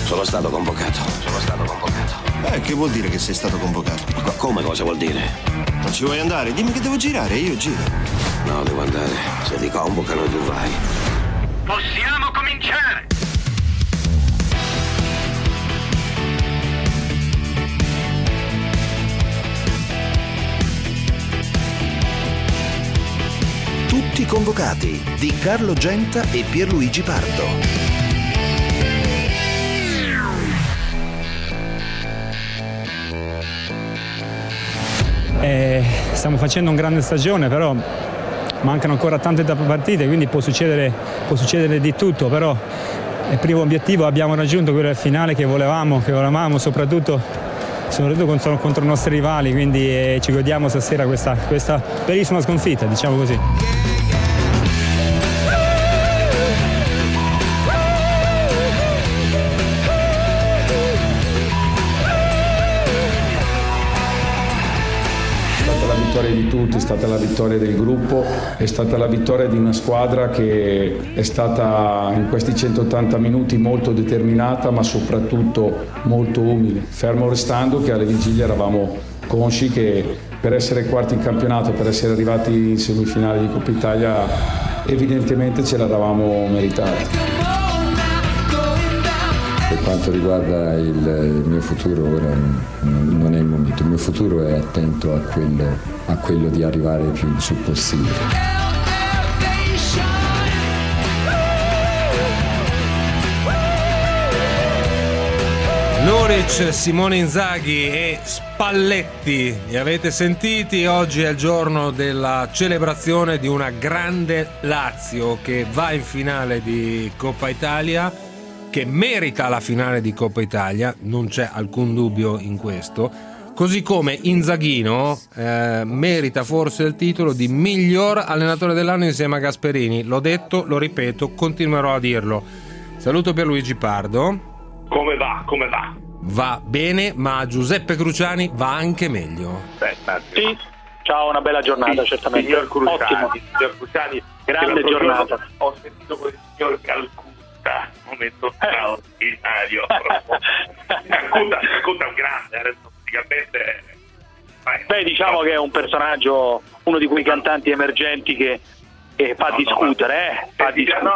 Sono stato convocato. Che vuol dire che sei stato convocato? Ma come cosa vuol dire? Non ci vuoi andare? Dimmi che devo girare, io giro. No, devo andare. Se ti convocano tu vai. Possiamo cominciare! Tutti convocati di Carlo Genta e Pierluigi Pardo. Stiamo facendo una grande stagione, però mancano ancora tante partite, quindi può succedere di tutto, però il primo obiettivo abbiamo raggiunto, quello del finale che volevamo soprattutto contro i nostri rivali, quindi ci godiamo stasera questa bellissima sconfitta, diciamo così. Di tutti, è stata la vittoria del gruppo, è stata la vittoria di una squadra che è stata in questi 180 minuti molto determinata, ma soprattutto molto umile, fermo restando che alle vigilie eravamo consci che per essere quarti in campionato, per essere arrivati in semifinale di Coppa Italia, evidentemente ce l'eravamo meritata. Per quanto riguarda il mio futuro, ora non è il momento. Il mio futuro è attento a quello di arrivare più in su possibile. Luric, Simone Inzaghi e Spalletti, li avete sentiti? Oggi è il giorno della celebrazione di una grande Lazio che va in finale di Coppa Italia, che merita la finale di Coppa Italia, non c'è alcun dubbio in questo, così come Inzaghino merita forse il titolo di miglior allenatore dell'anno insieme a Gasperini. L'ho detto, lo ripeto, continuerò a dirlo. Saluto Pierluigi Pardo. Come va? Va bene, ma a Giuseppe Cruciani va anche meglio. Sì, ciao, una bella giornata, certamente. Signor Cruciani, grande giornata. Ho sentito con il signor Calcutta, momento straordinario. Calcutta è un grande, adesso praticamente. Beh, diciamo che è un personaggio, uno di quei cantanti emergenti che fa discutere. No,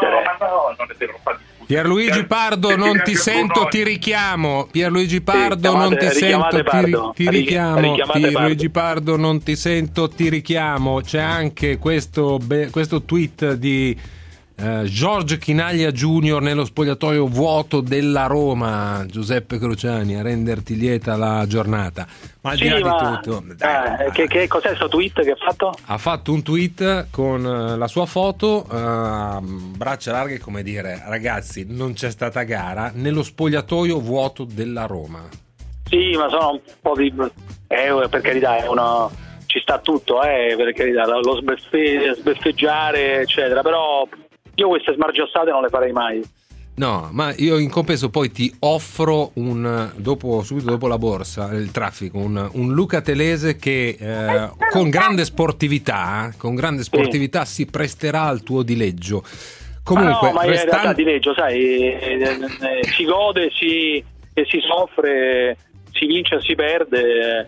non è vero, fa discutere. Pierluigi Pardo, non ti sento, ti richiamo. Pierluigi Pardo, non ti sento, ti richiamo. Pierluigi Pardo, non ti sento, ti richiamo. C'è anche questo tweet di George Chinaglia Junior nello spogliatoio vuoto della Roma. Giuseppe Cruciani, a renderti lieta la giornata. Ma al di là di tutto, che cos'è questo tweet che ha fatto? Ha fatto un tweet con la sua foto, braccia larghe, come dire: ragazzi, non c'è stata gara nello spogliatoio vuoto della Roma. Sì, ma sono un po' di per carità, ci sta tutto, per carità, lo sbeffeggiare eccetera, però io queste smargiassate non le farei mai. No, ma io in compenso poi ti offro subito dopo la borsa, il traffico, un Luca Telese che con grande sportività si presterà al tuo dileggio. Comunque, ma in realtà dileggio, sai, si gode, si soffre, si vince e si perde.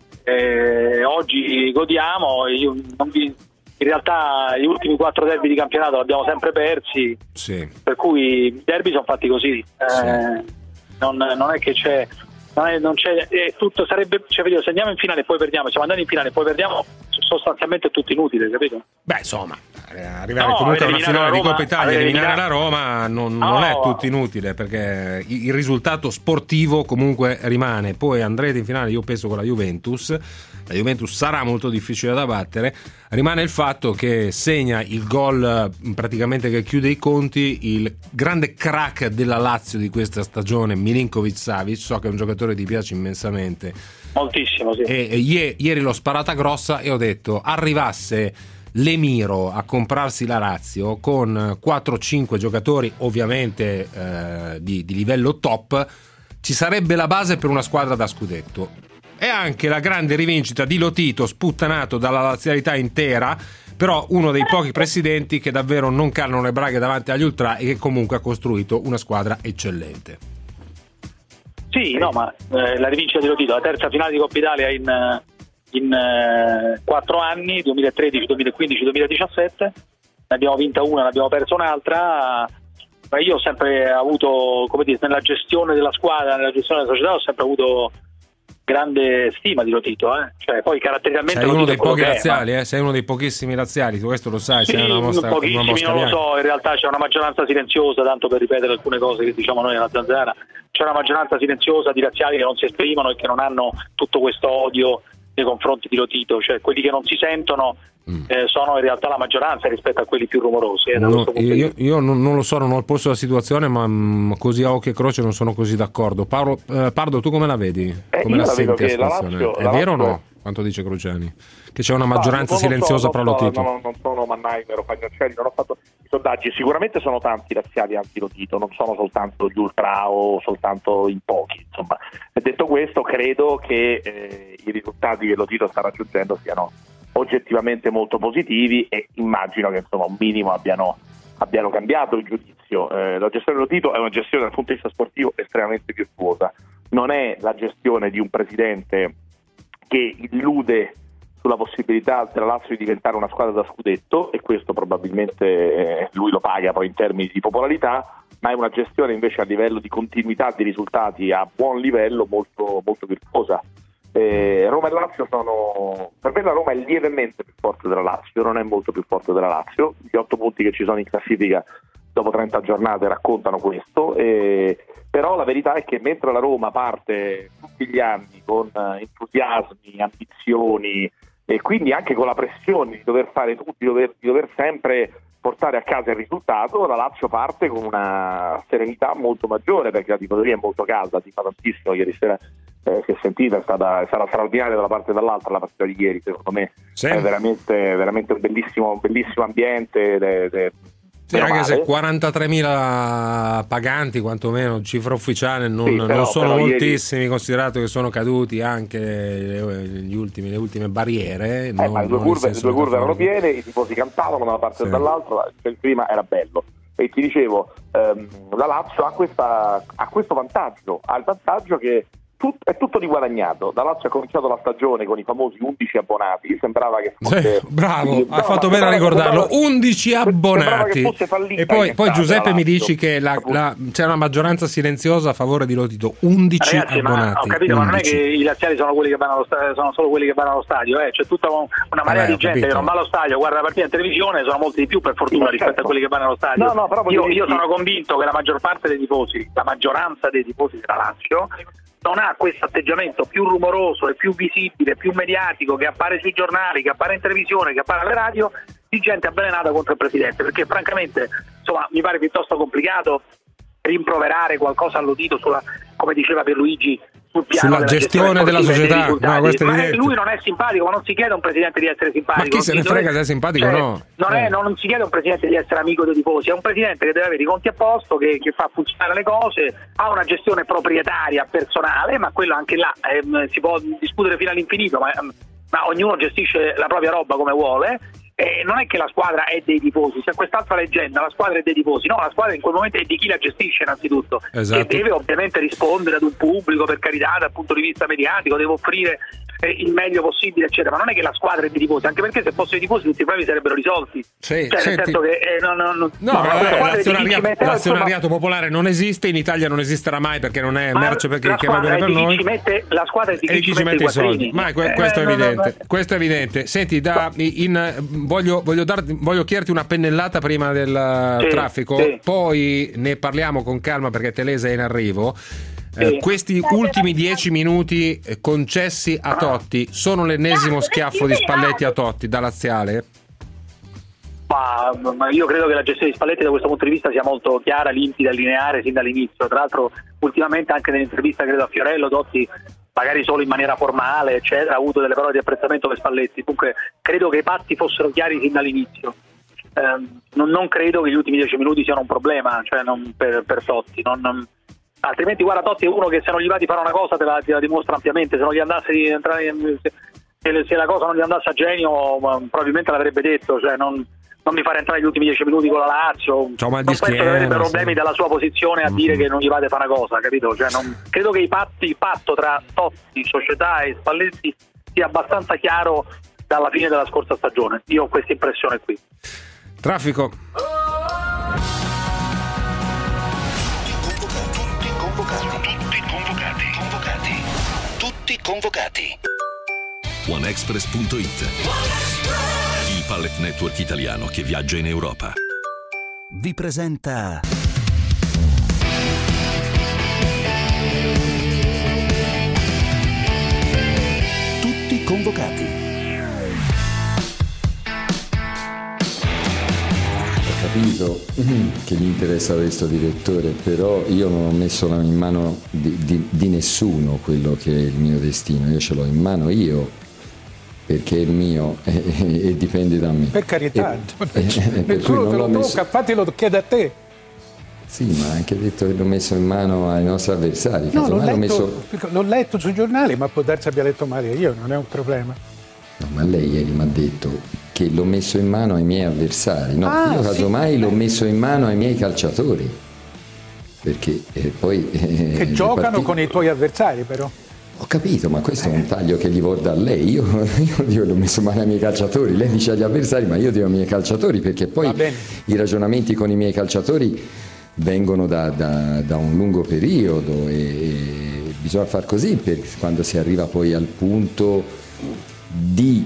Oggi godiamo, in realtà gli ultimi 4 derby di campionato li abbiamo sempre persi, sì. Per cui i derby sono fatti così, sì. Non è che c'è, non c'è, tutto sarebbe, cioè, se andiamo in finale e poi perdiamo, siamo andati in finale e poi perdiamo, sostanzialmente è tutto inutile, capito? Beh, insomma, arrivare comunque a una finale di Coppa Italia e eliminare la Roma non è tutto inutile, perché il risultato sportivo comunque rimane. Poi andrete in finale, io penso, con la Juventus sarà molto difficile da battere. Rimane il fatto che segna il gol praticamente che chiude i conti il grande crack della Lazio di questa stagione, Milinkovic-Savic. So che è un giocatore che ti piace immensamente, moltissimo, sì. E ieri l'ho sparata grossa e ho detto: arrivasse l'Emiro a comprarsi la Lazio con 4-5 giocatori ovviamente di livello top, ci sarebbe la base per una squadra da scudetto. E anche la grande rivincita di Lotito, sputtanato dalla lazialità intera, però uno dei pochi presidenti che davvero non cannano le braghe davanti agli ultra e che comunque ha costruito una squadra eccellente. Sì, no, ma la rivincita di Lotito, la terza finale di Coppa Italia in 4 anni, 2013, 2015, 2017, ne abbiamo vinta una, ne abbiamo persa un'altra, ma io ho sempre avuto, come dire, nella gestione della squadra, nella gestione della società ho sempre avuto grande stima di Lotito, cioè poi caratterialmente sei uno dei pochi è, laziali, sei uno dei pochissimi laziali, tu questo lo sai. Sì, c'è una mostra, pochissimi non lo so, in realtà c'è una maggioranza silenziosa, tanto per ripetere alcune cose che diciamo noi nella Zanzara, c'è una maggioranza silenziosa di laziali che non si esprimono e che non hanno tutto questo odio nei confronti di Lotito, cioè quelli che non si sentono sono in realtà la maggioranza rispetto a quelli più rumorosi. Io non lo so, non ho il polso della situazione, ma così a occhio e croce non sono così d'accordo. Pardo, tu come la vedi? Come la senti la situazione? È vero o no? Quanto dice Cruciani? Che c'è una maggioranza silenziosa pro Lotito? Non sono Mannheimer o Pagnoncelli, non ho fatto i sondaggi. Sicuramente sono tanti laziali anti-Lotito, non sono soltanto gli ultra o soltanto in pochi. Insomma, detto questo, credo che i risultati che Lotito sta raggiungendo siano oggettivamente molto positivi e immagino che insomma un minimo abbiano cambiato il giudizio. La gestione di Lotito è una gestione dal punto di vista sportivo estremamente virtuosa, non è la gestione di un presidente che illude sulla possibilità della Lazio di diventare una squadra da scudetto, e questo probabilmente lui lo paga poi in termini di popolarità, ma è una gestione invece a livello di continuità di risultati a buon livello molto, molto virtuosa. Roma e Lazio per me la Roma è lievemente più forte della Lazio, non è molto più forte della Lazio, gli 8 punti che ci sono in classifica dopo 30 giornate raccontano questo, però la verità è che mentre la Roma parte tutti gli anni con entusiasmi, ambizioni e quindi anche con la pressione di dover fare tutti, di dover sempre portare a casa il risultato, la Lazio parte con una serenità molto maggiore, perché la tifoseria è molto calda, ti fa tantissimo. Ieri sera si è sentita, è stata straordinaria da una parte e dall'altra la partita di ieri, secondo me sì. È veramente un bellissimo ambiente. Sì, anche se 43.000 paganti, quantomeno cifra ufficiale, non sono moltissimi, ieri, considerato che sono caduti anche le ultime barriere. Ma le due curve erano piene, i tifosi cantavano da una parte e dall'altra, il clima era bello. E ti dicevo, la Lazio ha questo vantaggio, ha il vantaggio che è tutto riguadagnato. La Lazio ha cominciato la stagione con i famosi 11 abbonati, sembrava che fosse bravo, ha fatto bene a ricordarlo, 11 abbonati. E poi Giuseppe mi dici che c'è una maggioranza silenziosa a favore di Lotito, 11 Ragazzi, abbonati. Ma ho capito, 11. Ma non è che i laziali sono quelli che vanno allo stadio, sono solo quelli che vanno allo stadio, c'è tutta una marea di gente che non va allo stadio, guarda la partita in televisione, sono molti di più per fortuna rispetto a quelli che vanno allo stadio. Io sono convinto che la maggior parte dei tifosi, la maggioranza dei tifosi della Lazio non ha questo atteggiamento più rumoroso e più visibile, più mediatico, che appare sui giornali, che appare in televisione, che appare alle radio, di gente avvelenata contro il presidente, perché francamente insomma mi pare piuttosto complicato rimproverare qualcosa a Lotito sulla, come diceva Pierluigi, sul piano sulla gestione della società. No, questo è evidente. Lui non è simpatico, ma non si chiede a un presidente di essere simpatico. Ma chi se ne frega se è simpatico o no? Non si chiede a un presidente di essere amico dei tifosi, è un presidente che deve avere i conti a posto, che fa funzionare le cose, ha una gestione proprietaria personale, ma quello anche là si può discutere fino all'infinito, ma ognuno gestisce la propria roba come vuole. Non è che la squadra è dei tifosi, c'è quest'altra leggenda, la squadra è dei tifosi, no, la squadra in quel momento è di chi la gestisce innanzitutto, esatto. Che deve ovviamente rispondere ad un pubblico, per carità, dal punto di vista mediatico, deve offrire il meglio possibile, eccetera, ma non è che la squadra è dei tifosi, anche perché se fossero i tifosi tutti i problemi sarebbero risolti. Sì, nel senso che l'azionariato popolare non esiste, in Italia non esisterà mai perché non è merce perché va bene per noi. La squadra è di chi ci mette i soldi. Ma questo è evidente. Questo è evidente. Senti, voglio chiederti una pennellata prima del traffico, poi ne parliamo con calma perché Telesa è in arrivo. Questi ultimi 10 minuti concessi a Totti sono l'ennesimo schiaffo di Spalletti a Totti da laziale? Ma io credo che la gestione di Spalletti da questo punto di vista sia molto chiara, limpida, lineare sin dall'inizio. Tra l'altro ultimamente anche nell'intervista credo a Fiorello Totti, magari solo in maniera formale eccetera, ha avuto delle parole di apprezzamento per Spalletti. Dunque credo che i patti fossero chiari sin dall'inizio. Non credo che gli ultimi 10 minuti siano un problema, cioè non per Totti, altrimenti guarda, Totti è uno che se non gli va di fare una cosa te la dimostra ampiamente, se non gli andasse di entrare se la cosa non gli andasse a genio probabilmente l'avrebbe detto, cioè non non mi fare entrare gli ultimi 10 minuti con la Lazio. C'ho mal di non penso che avrebbe schiena, problemi dalla sua posizione a dire che non gli fate fare una cosa, capito? Cioè, credo che il patto tra Totti, società e Spalletti sia abbastanza chiaro dalla fine della scorsa stagione. Io ho questa impressione qui. Traffico. Tutti convocati. OneExpress.it, il pallet network italiano che viaggia in Europa, Vi presenta Tutti convocati. Ho capito che gli interessa questo direttore, però io non ho messo in mano di nessuno quello che è il mio destino. Io ce l'ho in mano io, perché è il mio e dipende da me. Per carità, nessuno te lo tocca, infatti lo chiede a te. Sì, ma ha anche detto che l'ho messo in mano ai nostri avversari. No, l'ho letto sui giornali, ma può darsi abbia letto male io, non è un problema. No, ma lei ieri mi ha detto che l'ho messo in mano ai miei avversari. No, io casomai l'ho messo in mano ai miei calciatori. Perché poi... che giocano con i tuoi avversari, però. Ho capito, ma questo è un taglio che gli vorrà a lei. Io l'ho messo male ai miei calciatori. Lei dice agli avversari, ma io dico ai miei calciatori, perché poi i ragionamenti con i miei calciatori vengono da un lungo periodo e bisogna far così per quando si arriva poi al punto di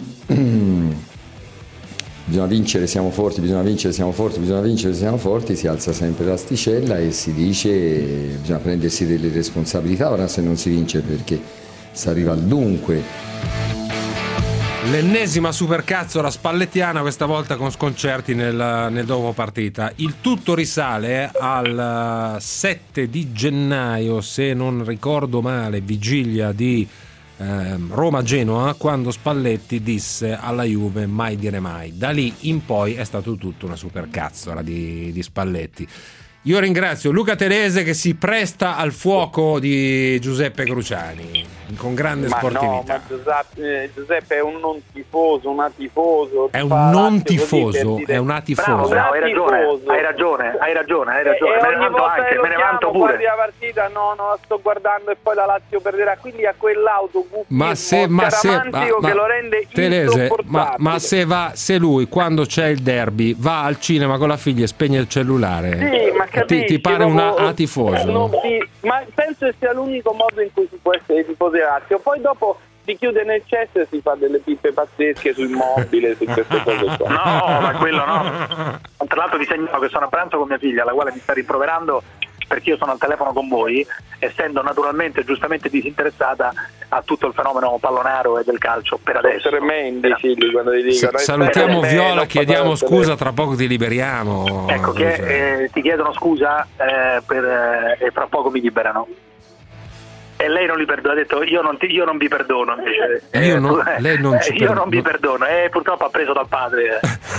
bisogna vincere, siamo forti, bisogna vincere, siamo forti, bisogna vincere, siamo forti, si alza sempre l'asticella e si dice bisogna prendersi delle responsabilità. Ora se non si vince perché si arriva al dunque. L'ennesima supercazzola spallettiana, questa volta con sconcerti nel dopo partita. Il tutto risale al 7 di gennaio, se non ricordo male, vigilia di Roma-Genoa, quando Spalletti disse alla Juve mai dire mai. Da lì in poi è stato tutto una supercazzola di Spalletti. Io ringrazio Luca Telese che si presta al fuoco di Giuseppe Cruciani con grande sportività. No, ma Giuseppe è un non tifoso, una tifoso. È un non tifoso, è una tifosa. Bravo, hai ragione. Me ne vanto pure. Guardi la partita, no, la sto guardando e poi la Lazio perderà. Quindi a quell'autobuffismo che lo rende Telese, insopportabile. se lui quando c'è il derby va al cinema con la figlia e spegne il cellulare. Sì, ma ti pare una tifoso? Ma penso che sia l'unico modo in cui si può essere tifosi Lazio. Poi dopo si chiude nel cesso e si fa delle pippe pazzesche sul immobile, su queste cose qua. No, ma quello no. Tra l'altro vi segnalo che sono a pranzo con mia figlia, la quale mi sta rimproverando perché io sono al telefono con voi, essendo naturalmente giustamente disinteressata a tutto il fenomeno pallonaro e del calcio per adesso. Tremendi figli quando ti dicono. Salutiamo Viola, chiediamo scusa, tra poco ti liberiamo. Ecco che ti chiedono scusa e fra poco mi liberano. E lei non li perdona, ha detto io non vi perdono invece. Lei non ci io non vi perdono, purtroppo ha preso dal padre.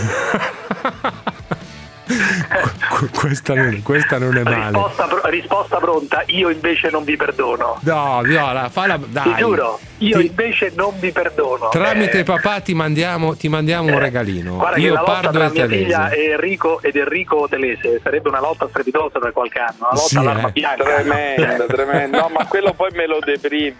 Questa non è male. Risposta pronta, io invece non vi perdono. No, Viola, dai. Ti giuro, io invece non vi perdono. Tramite papà ti mandiamo un regalino. Guarda, io che la lotta parlo tra mia Telese. figlia e Enrico Telese sarebbe una lotta strepitosa per qualche anno, una lotta all'arma bianca. Tremendo. No, ma quello poi me lo deprime.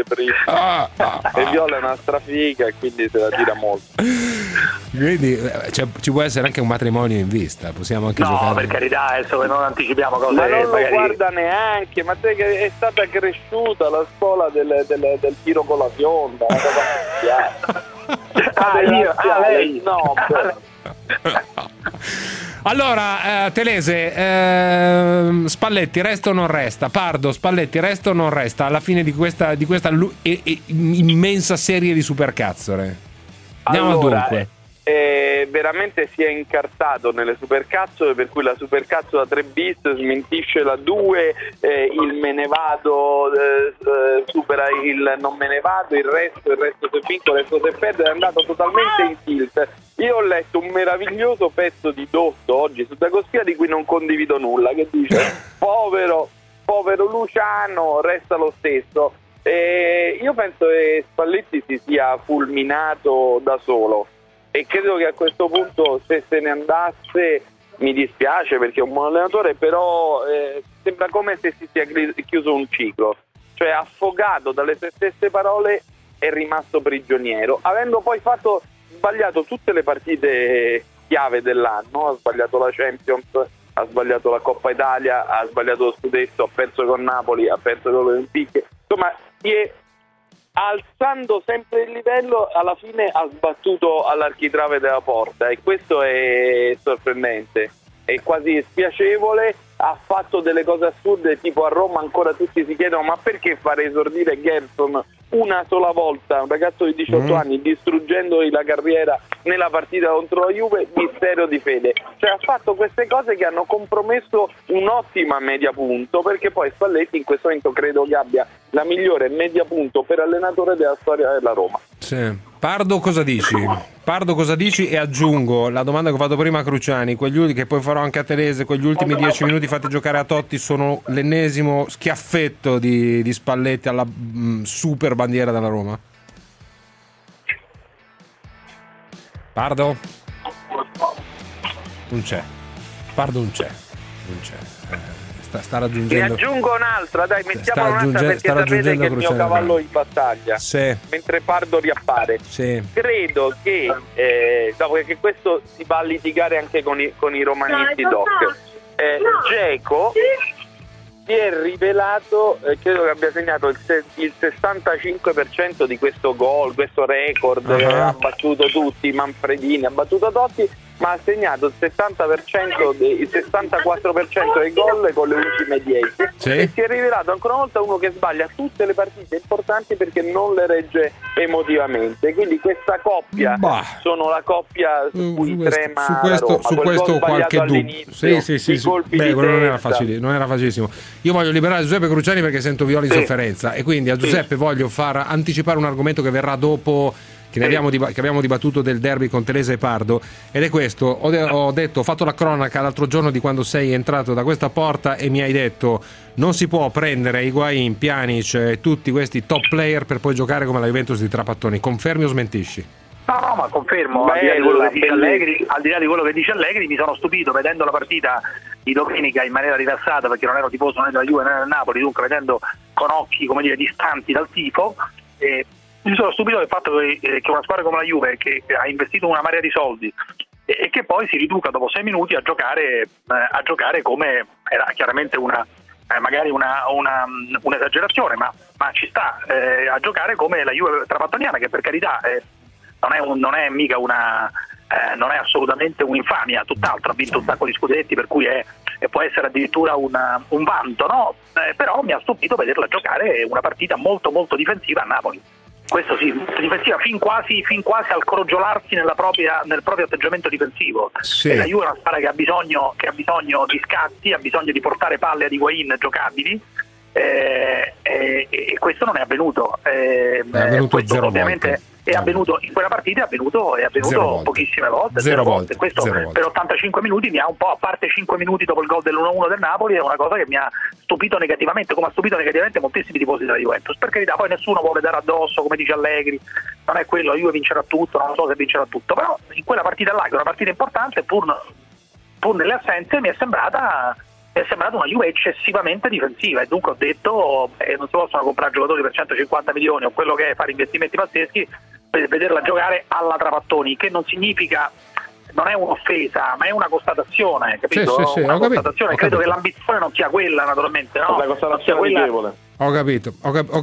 E Viola è una strafiga e quindi se la tira molto. Quindi ci può essere anche un matrimonio in vista, possiamo anche giocare. No, per carità, adesso non anticipiamo cose. Ma non magari... lo guarda neanche, ma te che è stata cresciuta la scuola del tiro con la fionda, lei. No, allora, Telese, Spalletti resta o non resta? Pardo, Spalletti resta o non resta alla fine di questa immensa serie di supercazzole? Andiamo al dunque. Veramente si è incartato nelle supercazzole, per cui la supercazzola 3 bis smentisce la 2, il me ne vado supera il non me ne vado, il resto se vinco, il resto se perdo, è andato totalmente in tilt. Io ho letto un meraviglioso pezzo di Dotto oggi su Dagospia di cui non condivido nulla, che dice povero Luciano, resta lo stesso. Io penso che Spalletti si sia fulminato da solo. e credo che a questo punto se se ne andasse mi dispiace perché è un buon allenatore, però sembra come se si sia chiuso un ciclo, cioè affogato dalle sue stesse parole è rimasto prigioniero, avendo poi sbagliato tutte le partite chiave dell'anno, ha sbagliato la Champions, ha sbagliato la Coppa Italia, ha sbagliato lo scudetto, ha perso con Napoli, ha perso con l'Olympique, insomma si è alzando sempre il livello, alla fine ha sbattuto all'architrave della porta e questo è sorprendente, è quasi spiacevole. Ha fatto delle cose assurde, tipo a Roma ancora tutti si chiedono ma perché fare esordire Gerson una sola volta, un ragazzo di 18 anni, distruggendogli la carriera nella partita contro la Juve, mistero di fede. Cioè ha fatto queste cose che hanno compromesso un'ottima media punto, perché poi Spalletti in questo momento credo che abbia la migliore media punto per allenatore della storia della Roma. Sì. Pardo, cosa dici? E aggiungo la domanda che ho fatto prima a Cruciani, che poi farò anche a Telese, quegli ultimi 10 minuti fatti giocare a Totti sono l'ennesimo schiaffetto di Spalletti alla super bandiera della Roma? Pardo? Non c'è. Pardo non c'è. Sta raggiungendo. Ne aggiungo un'altra, dai, mettiamo un'altra perché sapete che è il mio cavallo in battaglia. Sì. Mentre Pardo riappare. Sì. Credo che dopo che questo si va a litigare anche con i romanisti doc. Dzeko si è rivelato, credo che abbia segnato il 65% di questo gol, questo record, ha battuto tutti, Manfredini, ha battuto Totti, ma ha segnato il 64% dei gol con le ultime 10 e si è rivelato ancora una volta uno che sbaglia tutte le partite importanti perché non le regge emotivamente, quindi questa coppia sono la coppia su cui trema la Roma. Su questo qualche dubbio. Sì. Beh, non era facilissimo. Io voglio liberare Giuseppe Cruciani perché sento Viola in sofferenza e quindi a Giuseppe voglio far anticipare un argomento che verrà dopo, che abbiamo dibattuto del derby con Telese e Pardo, ed è questo. Ho fatto la cronaca l'altro giorno di quando sei entrato da questa porta e mi hai detto non si può prendere Higuain, Pjanic e tutti questi top player per poi giocare come la Juventus di Trapattoni. Confermi o smentisci? No, ma confermo. Al di là di quello che dice Allegri, mi sono stupito vedendo la partita di domenica in maniera rilassata, perché non ero tifoso né della Juve né del Napoli, dunque vedendo con occhi, come dire, distanti dal tifo. Mi sono stupito del fatto che una squadra come la Juve, che ha investito una marea di soldi e che poi si riduca dopo 6 minuti a giocare come era chiaramente magari un'esagerazione, ma ci sta, a giocare come la Juve trapattoniana, che per carità non è mica non è assolutamente un'infamia, tutt'altro, ha vinto un sacco di scudetti, per cui può essere addirittura un vanto, no? Però mi ha stupito vederla giocare una partita molto molto difensiva a Napoli. Questo sì, difensiva fin quasi al crogiolarsi nel proprio atteggiamento difensivo. Sì. E la Juve è una squadra che ha bisogno di scatti, ha bisogno di portare palle ad Higuain giocabili, e questo non è avvenuto. È avvenuto 0 volte. È avvenuto in quella partita, è avvenuto pochissime volte. 0 volte. Questo 0 volte. Per 85 minuti mi ha un po', a parte 5 minuti dopo il gol dell'1-1 del Napoli, è una cosa che mi ha stupito negativamente, come ha stupito negativamente moltissimi tifosi della Juventus. Per carità, poi nessuno vuole dare addosso, come dice Allegri, non è quello, la Juve vincerà tutto, non so se vincerà tutto, però in quella partita là, che è una partita importante, pur nelle assenze, mi è sembrata una Juve eccessivamente difensiva, e dunque ho detto non si possono comprare giocatori per 150 milioni o quello che è, fare investimenti pazzeschi per vederla giocare alla Trapattoni, che non significa, non è un'offesa, ma è una constatazione, capito? Sì, una constatazione. Credo che l'ambizione non sia quella, naturalmente, no? La constatazione amichevole. Ho capito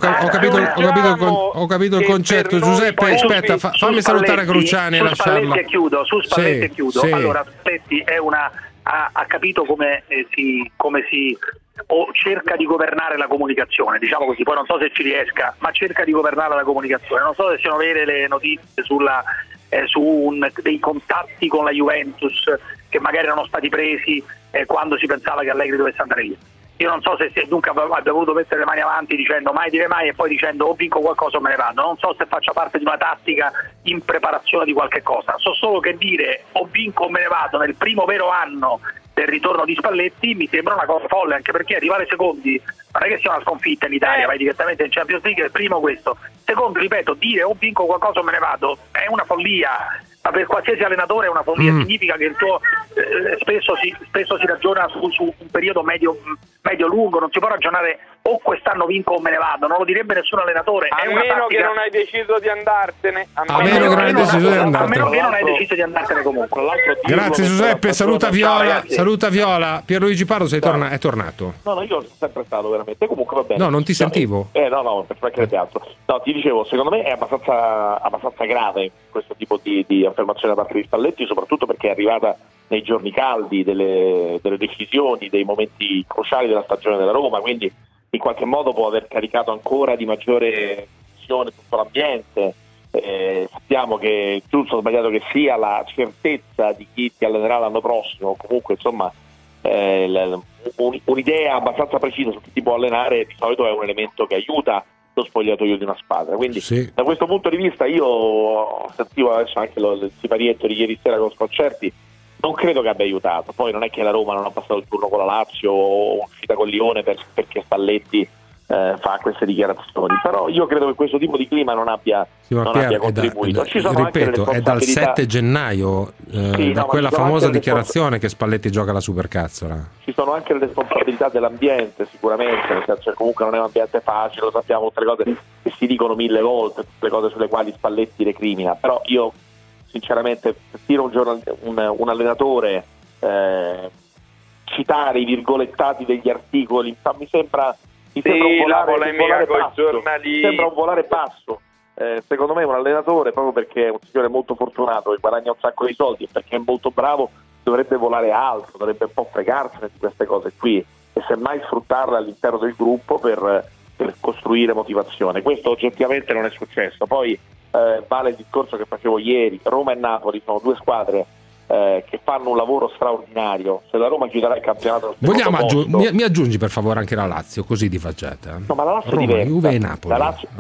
il concetto. Giuseppe, aspetta, fammi salutare Cruciani e lasciarla. Su Spalletti chiudo. Allora, Spalletti ha capito come si o cerca di governare la comunicazione, diciamo così, poi non so se ci riesca, ma cerca di governare la comunicazione. Non so se siano vere le notizie dei contatti con la Juventus che magari erano stati presi quando si pensava che Allegri dovesse andare via. Io non so se dunque abbia voluto mettere le mani avanti dicendo mai dire mai e poi dicendo o vinco qualcosa o me ne vado. Non so se faccia parte di una tattica in preparazione di qualche cosa. So solo che dire o vinco o me ne vado nel primo vero anno del ritorno di Spalletti mi sembra una cosa folle, anche perché arrivare secondi non è che sia una sconfitta in Italia, vai direttamente in Champions League. Primo questo. Secondo, ripeto, dire o vinco qualcosa o me ne vado è una follia. per qualsiasi allenatore è una follia, significa che il tuo spesso si ragiona su un periodo medio-lungo, non si può ragionare o quest'anno vinco o me ne vado, non lo direbbe nessun allenatore. A meno che non hai deciso di andartene. A meno che non hai deciso di andartene. A meno che non hai deciso di andartene comunque. Grazie Giuseppe, saluta Viola. Saluta Viola. Pierluigi Pardo è tornato. No, io sono sempre stato veramente. Comunque va bene. No, non ti sentivo. No, per mancherebbe altro. No, ti dicevo, secondo me è abbastanza grave questo tipo di affermazione da parte di Spalletti, soprattutto perché è arrivata nei giorni caldi delle decisioni, dei momenti cruciali della stagione della Roma, quindi in qualche modo può aver caricato ancora di maggiore pressione tutto l'ambiente. Sappiamo che, giusto o sbagliato che sia, la certezza di chi ti allenerà l'anno prossimo, comunque insomma un'idea abbastanza precisa su chi ti può allenare di solito è un elemento che aiuta lo spogliatoio di una squadra, quindi sì. Da questo punto di vista io sentivo adesso anche il siparietto di ieri sera con Sconcerti, non credo che abbia aiutato. Poi non è che la Roma non ha passato il turno con la Lazio o uscita con Lione perché Spalletti fa queste dichiarazioni, però io credo che questo tipo di clima non abbia contribuito. È dal 7 gennaio da quella famosa dichiarazione che Spalletti gioca la supercazzola. Ci sono anche le responsabilità dell'ambiente sicuramente, nel senso che comunque non è un ambiente facile, lo sappiamo, tutte le cose che si dicono 1000 volte, tutte le cose sulle quali Spalletti recrimina, però io sinceramente tiro un allenatore citare i virgolettati degli articoli mi sembra la polemica con i giornalisti, sembra un volare basso. Secondo me un allenatore, proprio perché è un signore molto fortunato e guadagna un sacco di soldi e perché è molto bravo, dovrebbe volare alto, dovrebbe un po' fregarsene di queste cose qui e semmai sfruttarle all'interno del gruppo per costruire motivazione. Questo oggettivamente non è successo. Poi vale il discorso che facevo ieri: Roma e Napoli sono due squadre che fanno un lavoro straordinario. Se la Roma chiuderà il campionato mi aggiungi per favore anche la Lazio, così di facetta. No, ma la Lazio Roma, è diversa. Juve e Napoli.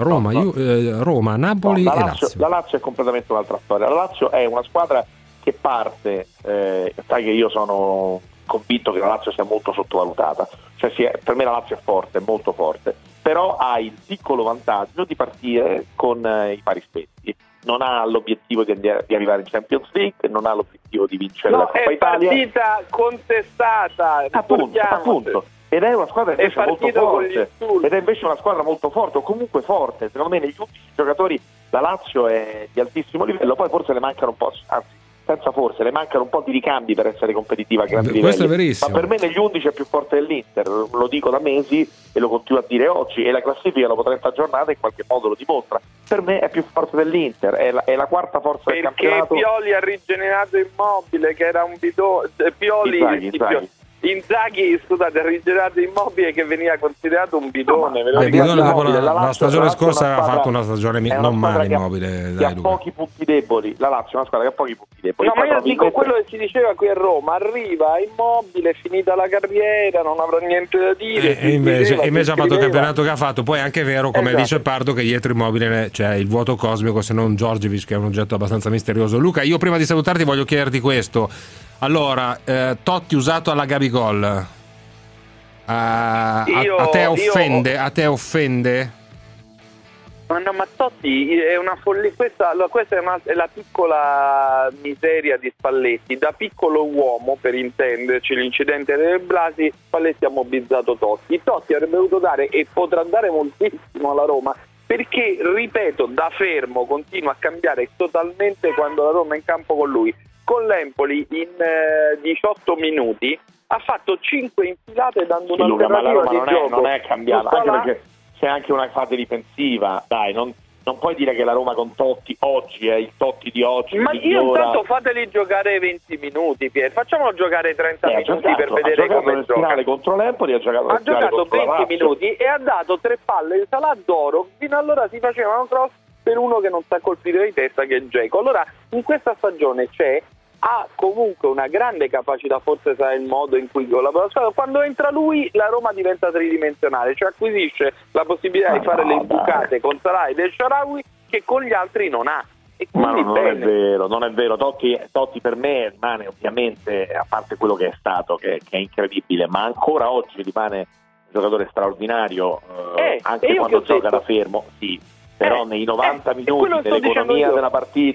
Roma, Napoli e Lazio. La Lazio è completamente un'altra storia. La Lazio è una squadra che parte, sai che io sono convinto che la Lazio sia molto sottovalutata, cioè per me la Lazio è forte, molto forte, però ha il piccolo vantaggio di partire con i pari spenti. Non ha l'obiettivo di arrivare in Champions League, non ha l'obiettivo di vincere la Coppa Italia. È partita contestata, appunto. Ed è una squadra invece molto forte. Ed è invece una squadra molto forte, o comunque forte. Secondo me negli 11 giocatori la Lazio è di altissimo livello, poi forse le mancano un po', anzi senza forse, le mancano un po' di ricambi per essere competitiva a grandi livelli. Questo è verissimo. Ma per me negli 11 è più forte dell'Inter, lo dico da mesi e lo continuo a dire oggi, e la classifica dopo 30 giornate in qualche modo lo dimostra. Per me è più forte dell'Inter, è la quarta forza del campionato. Perché Pioli ha rigenerato Immobile, che era un bidone. Inzaghi, scusate, ha rigenerato Immobile che veniva considerato un bidone. La stagione scorsa aveva fatto una stagione non male Immobile. Ha pochi punti deboli. La Lazio è una squadra che ha pochi punti deboli. No, ma io dico quello che si diceva qui a Roma: arriva Immobile, finita la carriera, non avrà niente da dire. E invece ha fatto il campionato che ha fatto. Poi è anche vero, come dice Pardo, che dietro Immobile c'è il vuoto cosmico, se non Djordjevic, che è un oggetto abbastanza misterioso. Luca, io prima di salutarti voglio chiederti questo. Allora, Totti usato alla Gabigol a te offende? Ma Totti è una follia. Questa è la piccola miseria di Spalletti. Da piccolo uomo, per intenderci, l'incidente del Blasi, Spalletti ha mobilizzato Totti. Totti avrebbe dovuto dare, e potrà dare moltissimo alla Roma, perché, ripeto, da fermo continua a cambiare totalmente quando la Roma è in campo con lui. Con l'Empoli in 18 minuti ha fatto 5 infilate dando un'alternativa di gioco. Non è cambiato, anche perché c'è anche una fase difensiva, dai, non puoi dire che la Roma con Totti oggi è il Totti di oggi. Ma io intanto fateli giocare 20 minuti, Pier, facciamolo giocare 30 minuti per vedere come gioca. Contro l'Empoli ha giocato 20 minuti e ha dato 3 palle in sala d'oro. Fino allora si faceva un cross per uno che non sa colpire di testa, che è Dzeko. Allora in questa stagione ha comunque una grande capacità, forse sa il modo in cui collabora. Quando entra lui la Roma diventa tridimensionale, cioè acquisisce la possibilità di fare le imbucate con Salah e El Shaarawy che con gli altri non ha. E ma non è vero. Totti per me rimane, ovviamente, a parte quello che è stato, che è incredibile, ma ancora oggi rimane un giocatore straordinario, anche quando gioca da fermo, sì, però nei 90 minuti dell'economia della partita,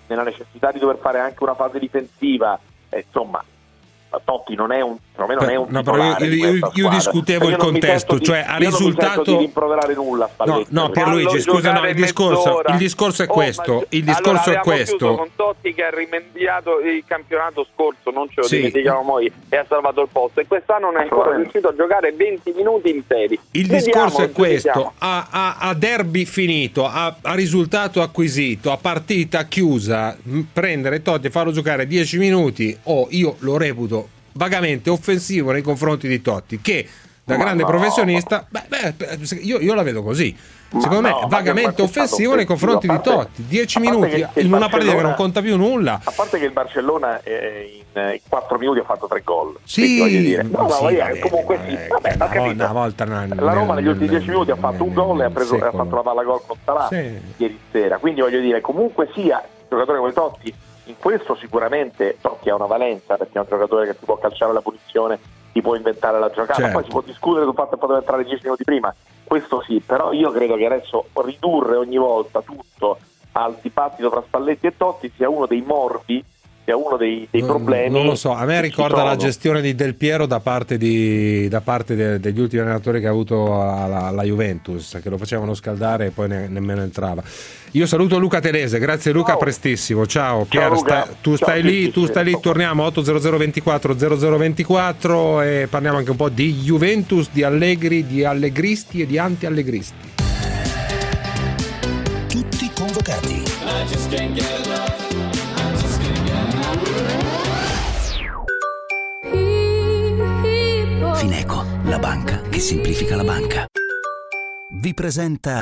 nella necessità di dover fare anche una fase difensiva, insomma Totti non è un titolare io discutevo il contesto, cioè ha risultato di rimproverare nulla. No, Pierluigi, scusa, no, il discorso è questo. Il discorso è questo. Con Totti che ha rimediato il campionato scorso, non ce lo dimentichiamo mai, e ha salvato il posto, e quest'anno non è ancora riuscito a giocare 20 minuti interi. Il discorso è questo: a derby finito, a risultato acquisito, a partita chiusa, prendere Totti e farlo giocare 10 minuti, io lo reputo vagamente offensivo nei confronti di Totti, che da grande professionista io la vedo così. Secondo me vagamente offensivo nei confronti di Totti. 10 minuti in una partita che non conta più nulla. A parte che il Barcellona in 4 minuti ha fatto 3 gol. Sì, voglio dire. Comunque una volta la Roma negli ultimi 10 minuti ha fatto un gol e ha fatto la palla gol con Salah ieri sera. Quindi voglio dire, comunque sia, un giocatore come Totti in questo sicuramente Totti ha una valenza, perché è un giocatore che ti può calciare la punizione, ti può inventare la giocata, poi si può discutere sul fatto che poteva entrare 10 minuti prima, questo sì, però io credo che adesso ridurre ogni volta tutto al dibattito tra Spalletti e Totti sia uno dei morbi, sia uno dei problemi. Non lo so, a me ricorda la gestione di Del Piero da parte degli ultimi allenatori che ha avuto la Juventus, che lo facevano scaldare e poi nemmeno entrava. Io saluto Luca Telese, grazie Luca, a prestissimo. Ciao Pier, tu stai lì, torniamo 800 24 0024 e parliamo anche un po' di Juventus, di Allegri, di allegristi e di anti-allegristi. Tutti convocati. Fineco, la banca che semplifica la banca, vi presenta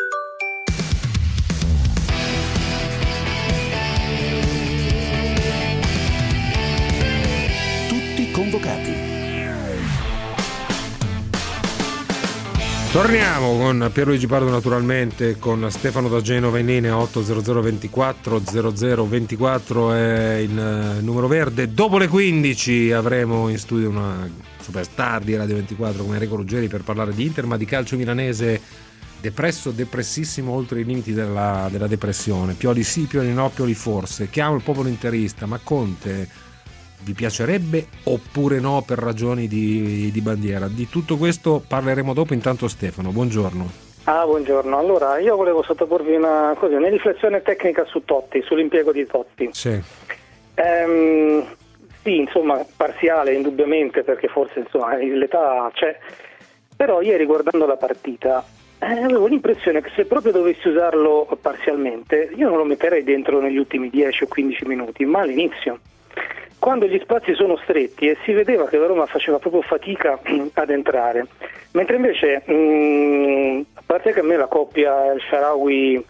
Tutti convocati. Torniamo con Pierluigi Pardo, naturalmente, con Stefano da Genova in linea. 800 24 0024 è il numero verde. Dopo le 15 avremo in studio una superstar di Radio 24 come Enrico Ruggeri per parlare di Inter, ma di calcio milanese depressissimo oltre i limiti della depressione. Pioli sì, Pioli no, Pioli forse. Chiamo il popolo interista, ma Conte vi piacerebbe oppure no per ragioni di bandiera? Di tutto questo parleremo dopo. Intanto Stefano, buongiorno. Buongiorno. Allora, io volevo sottoporvi una riflessione tecnica su Totti, sull'impiego di Totti. Sì. Sì, insomma, parziale indubbiamente, perché forse insomma l'età c'è, però ieri guardando la partita avevo l'impressione che se proprio dovessi usarlo parzialmente io non lo metterei dentro negli ultimi 10 o 15 minuti, ma all'inizio, quando gli spazi sono stretti e si vedeva che la Roma faceva proprio fatica ad entrare, mentre invece a parte che a me la coppia El Shaarawy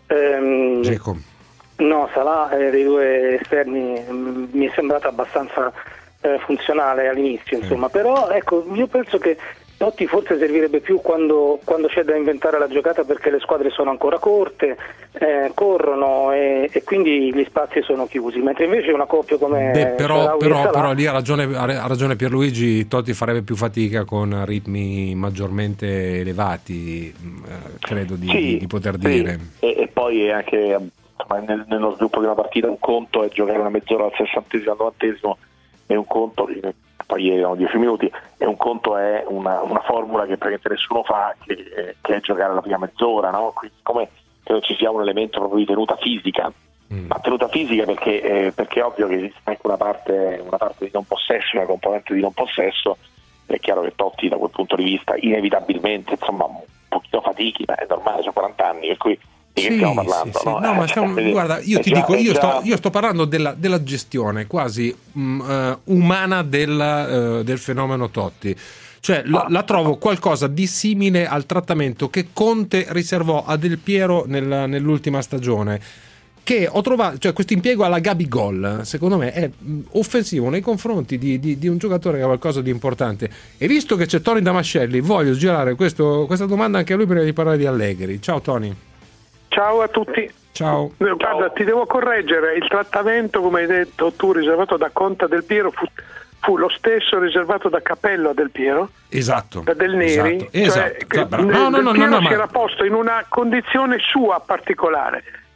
Salah dei due esterni mi è sembrata abbastanza funzionale all'inizio, insomma, però ecco, io penso che Totti forse servirebbe più quando c'è da inventare la giocata, perché le squadre sono ancora corte, corrono e quindi gli spazi sono chiusi, mentre invece una coppia come però lì ha ragione Pierluigi, Totti farebbe più fatica con ritmi maggiormente elevati, credo di poter dire. E poi anche nello sviluppo di una partita un conto è giocare una mezz'ora al 60esimo, al 90esimo, e un conto, poi erano 10 minuti, e un conto è una formula che praticamente nessuno fa, che è giocare la prima mezz'ora, no? Quindi come credo ci sia un elemento proprio di tenuta fisica, ma tenuta fisica perché è ovvio che esiste anche una parte di non possesso, una componente di non possesso. È chiaro che Totti da quel punto di vista inevitabilmente insomma un pochino fatichi, ma è normale, c'ha 40 anni, per cui di che stiamo parlando? Sì. No, ma guarda, io ti dico, io sto parlando della gestione quasi umana del fenomeno Totti. Cioè la trovo qualcosa di simile al trattamento che Conte riservò a Del Piero nell'ultima stagione, che ho trovato, cioè questo impiego alla Gabigol secondo me è offensivo nei confronti di un giocatore che ha qualcosa di importante. E visto che c'è Tony Damascelli, voglio girare questa domanda anche a lui prima di parlare di Allegri. Ciao Tony. Ciao a tutti. Ciao. Guarda, ti devo correggere, il trattamento, come hai detto tu, riservato da Conte a Del Piero fu lo stesso riservato da Capello a Del Piero. Esatto. Da Del Neri. Esatto. Del Piero si era posto in una condizione sua particolare,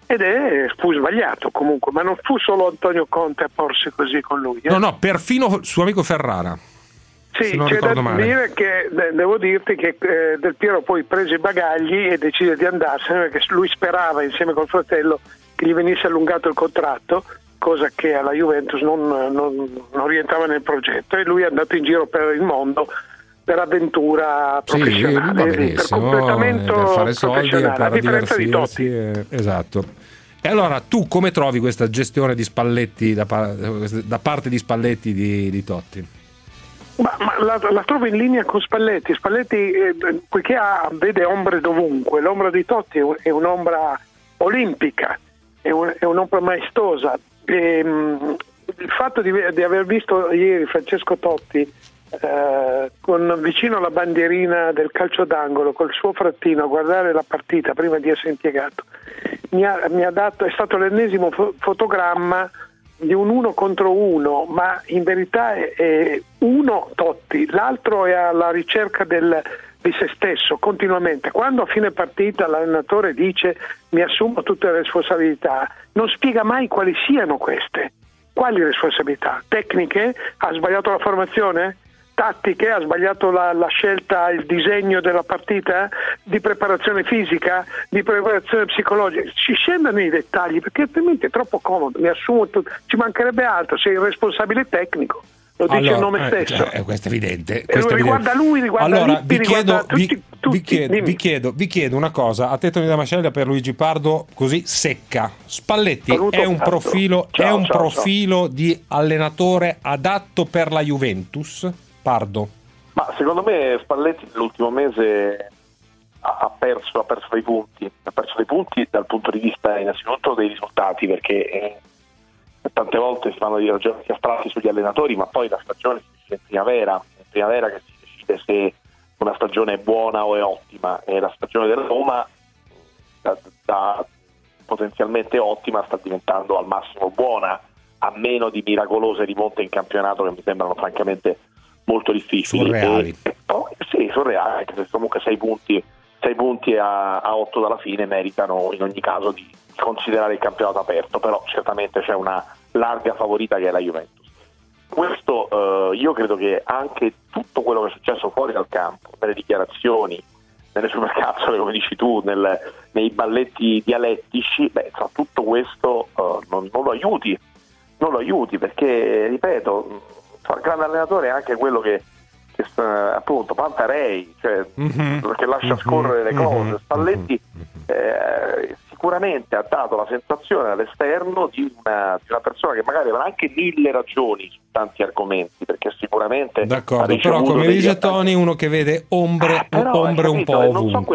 fu sbagliato comunque, ma non fu solo Antonio Conte a porsi così con lui. No, perfino il suo amico Ferrara. Sì, c'è da dire che devo dirti che Del Piero poi prese i bagagli e decise di andarsene, perché lui sperava insieme col fratello che gli venisse allungato il contratto, cosa che alla Juventus non rientrava nel progetto, e lui è andato in giro per il mondo per avventura professionale, per completamento per fare soldi, professionale, a differenza di Totti. Esatto. E allora tu come trovi questa gestione di Spalletti da parte di Spalletti di Totti? Ma la trovo in linea con Spalletti. Spalletti, poiché vede ombre dovunque, l'ombra di Totti è un'ombra olimpica, è un'ombra maestosa. Il fatto di aver visto ieri Francesco Totti vicino alla bandierina del calcio d'angolo col suo frattino a guardare la partita prima di essere impiegato, è stato l'ennesimo fotogramma di un 1 contro 1, ma in verità è uno Totti, l'altro è alla ricerca di se stesso continuamente. Quando a fine partita l'allenatore dice mi assumo tutte le responsabilità, non spiega mai quali siano queste. Quali responsabilità? Tecniche? Ha sbagliato la formazione? Tattiche? Ha sbagliato la scelta, il disegno della partita? Di preparazione fisica? Di preparazione psicologica? Si scenda nei dettagli, perché altrimenti è troppo comodo. Mi assumo tutto, ci mancherebbe altro, sei il responsabile tecnico. Lo dice il nome stesso. Questo è evidente. Riguarda lui, riguarda allora, Lippi, riguarda tutti. Vi chiedo una cosa a te, Tony Damascelli, per Luigi Pardo, così secca. Spalletti è un profilo di allenatore adatto per la Juventus? Pardo? Ma secondo me Spalletti nell'ultimo mese ha perso dei punti dal punto di vista innanzitutto dei risultati, perché tante volte si fanno dei ragionamenti astratti sugli allenatori, ma poi la stagione si decide in primavera che si decide se una stagione è buona o è ottima, e la stagione della Roma da potenzialmente ottima sta diventando al massimo buona, a meno di miracolose rimonte in campionato che mi sembrano francamente molto difficili. Surreali. Surreali, anche se comunque 6 punti a 8 dalla fine meritano in ogni caso di considerare il campionato aperto, però certamente c'è una larga favorita che è la Juventus. Questo io credo che anche tutto quello che è successo fuori dal campo, nelle dichiarazioni, nelle supercazzole come dici tu, nei balletti dialettici, tutto questo non lo aiuti, perché ripeto, il grande allenatore è anche quello che appunto Pantarei, cioè che lascia scorrere le cose. Spalletti sicuramente ha dato la sensazione all'esterno di una persona che magari avrà anche 1000 ragioni su tanti argomenti, perché sicuramente d'accordo, però come dice Tony, uno che vede ombre un po' ovunque,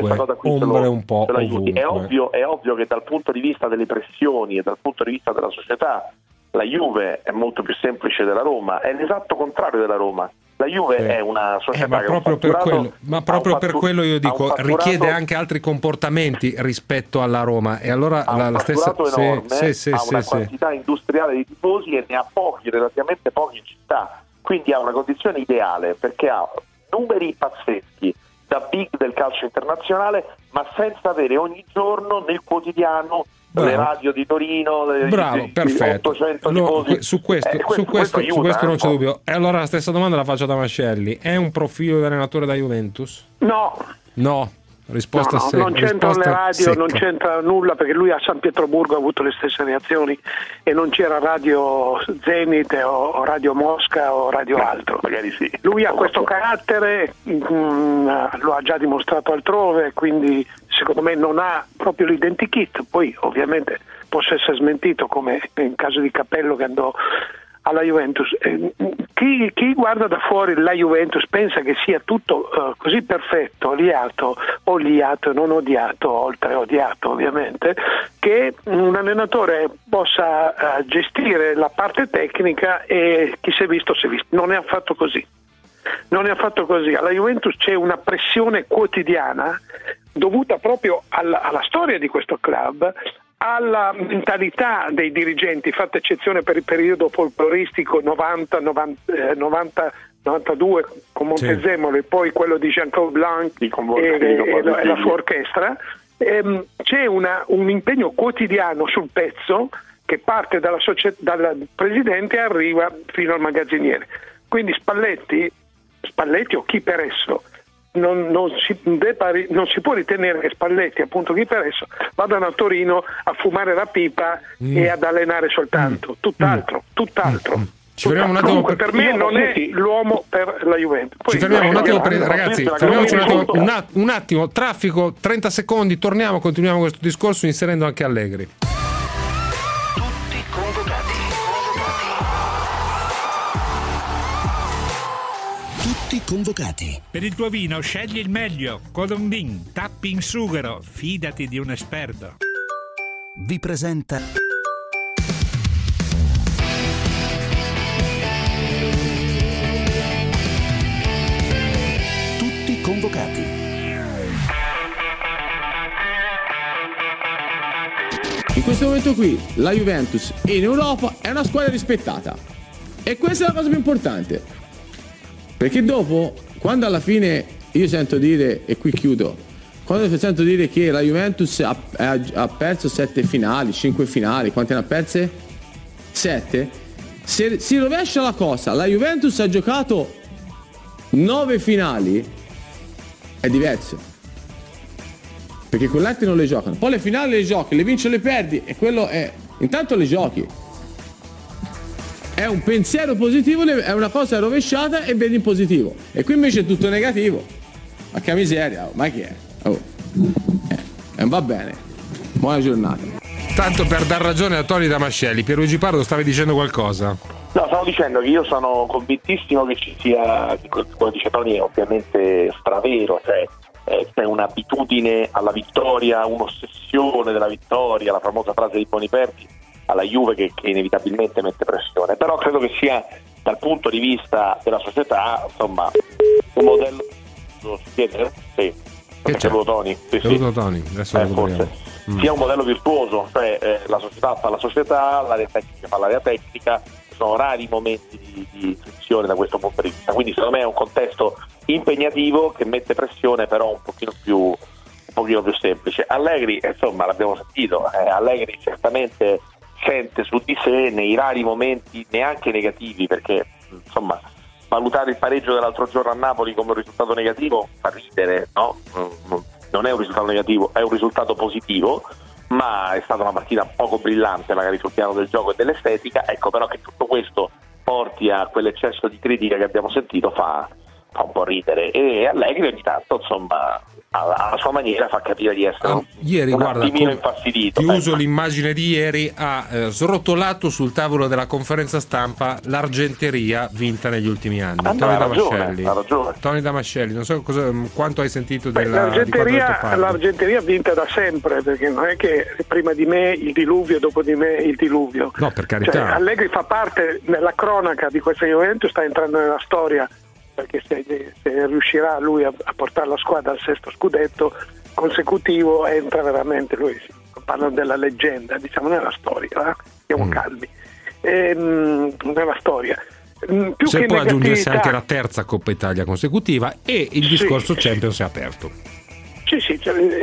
È ovvio che dal punto di vista delle pressioni e dal punto di vista della società la Juve è molto più semplice della Roma, è l'esatto contrario della Roma. La Juve è una società che proprio per quello io dico richiede anche altri comportamenti rispetto alla Roma, e allora la stessa enorme, ha una quantità industriale di tifosi e ne ha relativamente pochi in città, quindi ha una condizione ideale, perché ha numeri pazzeschi da big del calcio internazionale, ma senza avere ogni giorno nel quotidiano le radio di Torino, perfetto. 800 tifosi. Su questo non c'è dubbio. E allora la stessa domanda la faccio a Damascelli: è un profilo di allenatore da Juventus? No. Risposta secca. Non c'entra le radio, secca. Non c'entra nulla, perché lui a San Pietroburgo ha avuto le stesse reazioni e non c'era Radio Zenit o Radio Mosca o Radio altro. Magari sì. Lui ha questo carattere, lo ha già dimostrato altrove, quindi secondo me non ha proprio l'identikit. Poi ovviamente possa essere smentito, come in caso di Capello che andò alla Juventus. Chi guarda da fuori la Juventus pensa che sia tutto così perfetto, liato e non odiato, oltre odiato ovviamente, che un allenatore possa gestire la parte tecnica e chi si è visto si è visto. Non è affatto così. Alla Juventus c'è una pressione quotidiana dovuta proprio alla storia di questo club, alla mentalità dei dirigenti, fatta eccezione per il periodo folcloristico 90-92 con Montezemolo, e poi quello di Jean-Claude Blanc e la sua orchestra, c'è un impegno quotidiano sul pezzo che parte dal presidente e arriva fino al magazziniere. Quindi Spalletti o chi per esso non si può ritenere che Spalletti, appunto chi per esso, vadano a Torino a fumare la pipa e ad allenare soltanto, tutt'altro. Ci fermiamo un attimo. Per me non è l'uomo per la Juventus. Poi, ci fermiamo un attimo, ragazzi, fermiamoci un attimo, traffico, 30 secondi, continuiamo questo discorso inserendo anche Allegri. Tutti convocati. Per il tuo vino scegli il meglio. Colombin, tappi in sughero, fidati di un esperto. Vi presenta Tutti convocati. In questo momento qui la Juventus in Europa è una squadra rispettata e questa è la cosa più importante, perché dopo, quando alla fine io sento dire, e qui chiudo, quando sento dire che la Juventus ha perso 7 finali, 5 finali, quante ne ha perse? 7. Se si rovescia la cosa, la Juventus ha giocato 9 finali, è diverso, perché con l'altro non le giocano, poi le finali le giochi, le vinci o le perdi, e quello è, intanto le giochi, è un pensiero positivo, è una cosa rovesciata e vedi in positivo, e qui invece è tutto negativo. Ma che miseria, ma chi è? Va bene, buona giornata. Tanto per dar ragione a Tony Damascelli, Pierluigi Pardo stavi dicendo qualcosa? No, stavo dicendo che io sono convintissimo che ci sia, come dice Tony, è ovviamente stravero, cioè c'è un'abitudine alla vittoria, un'ossessione della vittoria, la famosa frase di Boniperti alla Juve che inevitabilmente mette pressione, però credo che sia, dal punto di vista della società, insomma, un modello. Sì. Che c'è Tony? Sì. Tony. Adesso forse sia un modello virtuoso, cioè la società fa la società, l'area tecnica fa l'area tecnica, sono rari i momenti di frizione da questo punto di vista, quindi secondo me è un contesto impegnativo che mette pressione, però un pochino più semplice. Allegri, insomma, l'abbiamo sentito, Allegri certamente sente su di sé nei rari momenti neanche negativi, perché insomma valutare il pareggio dell'altro giorno a Napoli come un risultato negativo fa ridere, no? Non è un risultato negativo, è un risultato positivo, ma è stata una partita poco brillante magari sul piano del gioco e dell'estetica. Ecco, però che tutto questo porti a quell'eccesso di critica che abbiamo sentito fa un po' ridere, e Allegri ogni tanto, insomma, alla sua maniera fa capire di essere ieri, un guarda, attimino infastidito. Ti uso l'immagine di ieri, ha srotolato sul tavolo della conferenza stampa l'argenteria vinta negli ultimi anni. Ha ragione. Tony Damascelli, non so quanto hai sentito l'argenteria vinta da sempre, perché non è che prima di me il diluvio, dopo di me il diluvio. No, per carità. Cioè, Allegri fa parte nella cronaca di questa Juventus, sta entrando nella storia, perché se riuscirà lui a portare la squadra al 6° scudetto consecutivo, entra veramente, lui parla della leggenda, diciamo, nella storia, siamo calmi, nella storia. Più se che può aggiungersi negatività, anche la terza Coppa Italia consecutiva, e il discorso Champions è aperto. Sì,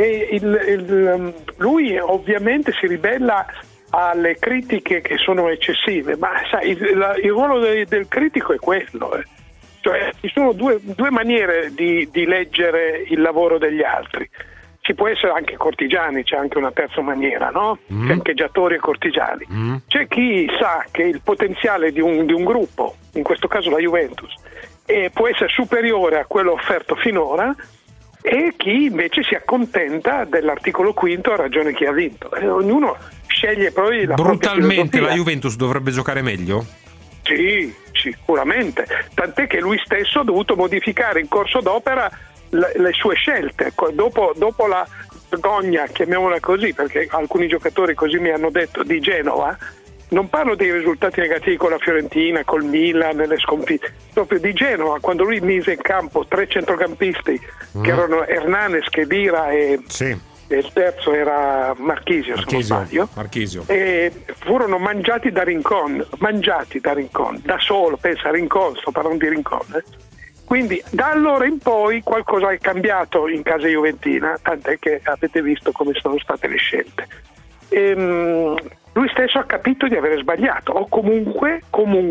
lui ovviamente si ribella alle critiche che sono eccessive, ma sai, il ruolo del critico è quello, Cioè, ci sono due maniere di leggere il lavoro degli altri. Ci può essere anche cortigiani, c'è anche una terza maniera, no? Fiancheggiatori e cortigiani. C'è chi sa che il potenziale di un gruppo, in questo caso la Juventus, può essere superiore a quello offerto finora, e chi invece si accontenta dell'articolo 5, ha ragione chi ha vinto. Ognuno sceglie poi la propria brutalmente filosofia. La Juventus dovrebbe giocare meglio? Sì, sicuramente, tant'è che lui stesso ha dovuto modificare in corso d'opera le sue scelte dopo la vergogna, chiamiamola così, perché alcuni giocatori così mi hanno detto, di Genova. Non parlo dei risultati negativi con la Fiorentina, col Milan, nelle sconfitte, proprio di Genova, quando lui mise in campo 3 centrocampisti che erano Hernanes, Khedira e il terzo era Marchisio, se non sbaglio. E furono mangiati da Rincon, da solo, pensa a Rincon, sto parlando di Rincon. Quindi da allora in poi qualcosa è cambiato in casa juventina, tant'è che avete visto come sono state le scelte. Lui stesso ha capito di avere sbagliato, o comunque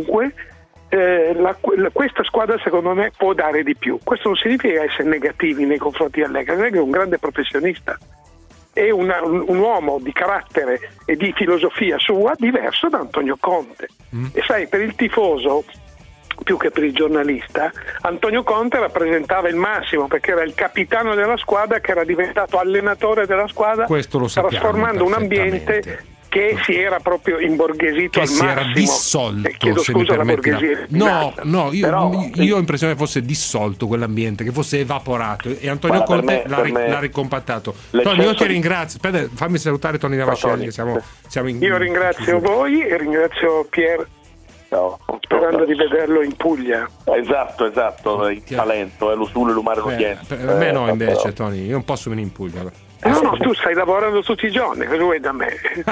questa squadra secondo me può dare di più. Questo non significa essere negativi nei confronti di Allegri. Allegri è un grande professionista, è un uomo di carattere e di filosofia sua diverso da Antonio Conte. E sai, per il tifoso più che per il giornalista, Antonio Conte rappresentava il massimo, perché era il capitano della squadra che era diventato allenatore della squadra, trasformando un ambiente che si era proprio imborghesito al massimo. Che si era dissolto, chiedo se scusa, mi permetti. Io ho l'impressione fosse dissolto quell'ambiente, che fosse evaporato, e Antonio Conte l'ha ricompattato. Tony, io ti ringrazio. Aspetta, fammi salutare Tony Ravascelli, che siamo in... Io ringrazio voi e ringrazio Pier. Sperando di vederlo in Puglia. Esatto, il talento, lo sulle lumare l'udienza. Per me no, invece, Tony, io non posso venire in Puglia. No, tu stai lavorando tutti i giorni, cosa vuoi da me?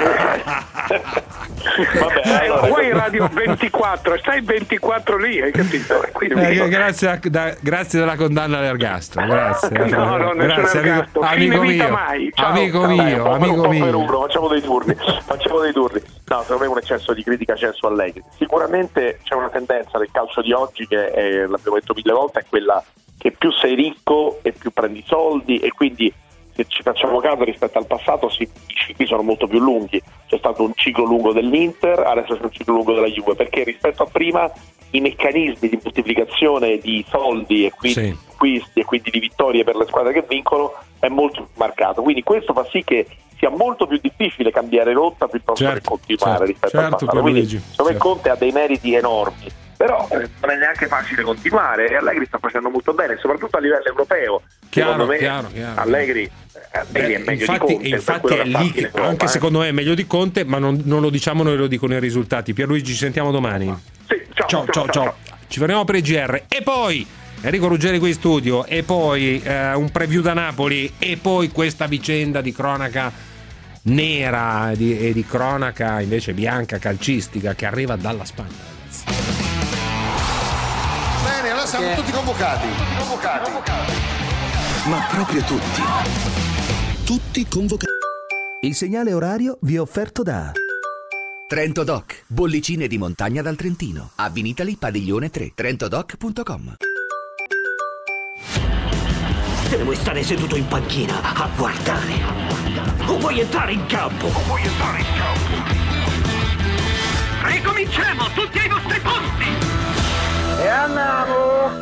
Vuoi in Radio 24, stai 24 lì, hai capito? Grazie della condanna all'ergastolo, grazie. No, grazie, amico mio. Amico mio. Facciamo dei turni. No, secondo me un eccesso di critica c'è su Allegri. Sicuramente c'è una tendenza del calcio di oggi che l'abbiamo detto 1000 volte, è quella che più sei ricco e più prendi soldi, e quindi se ci facciamo caso rispetto al passato i cicli sono molto più lunghi. C'è stato un ciclo lungo dell'Inter, adesso c'è un ciclo lungo della Juve, perché rispetto a prima i meccanismi di moltiplicazione di soldi e quindi acquisti e quindi di vittorie per le squadre che vincono è molto marcato, quindi questo fa sì che sia molto più difficile cambiare rotta piuttosto che continuare rispetto al passato. Quindi secondo me Conte ha dei meriti enormi, però non è neanche facile continuare, e Allegri sta facendo molto bene, soprattutto a livello europeo. Secondo me Allegri è meglio di Conte. Infatti è lì che anche secondo me è meglio di Conte, ma non lo diciamo noi, lo dicono i risultati. Pierluigi, ci sentiamo domani. Ciao. Ci fermiamo per il GR e poi Enrico Ruggeri qui in studio, e poi un preview da Napoli, e poi questa vicenda di cronaca nera e di cronaca invece bianca calcistica che arriva dalla Spagna, ragazzi. Bene, allora siamo tutti convocati. Ma proprio tutti convocati. Il segnale orario vi è offerto da Trento Doc, bollicine di montagna dal Trentino. A Vinitali Padiglione 3, trentodoc.com. Te ne vuoi stare seduto in panchina a guardare? O vuoi entrare in campo? Ricominciamo, tutti ai vostri posti! E andiamo!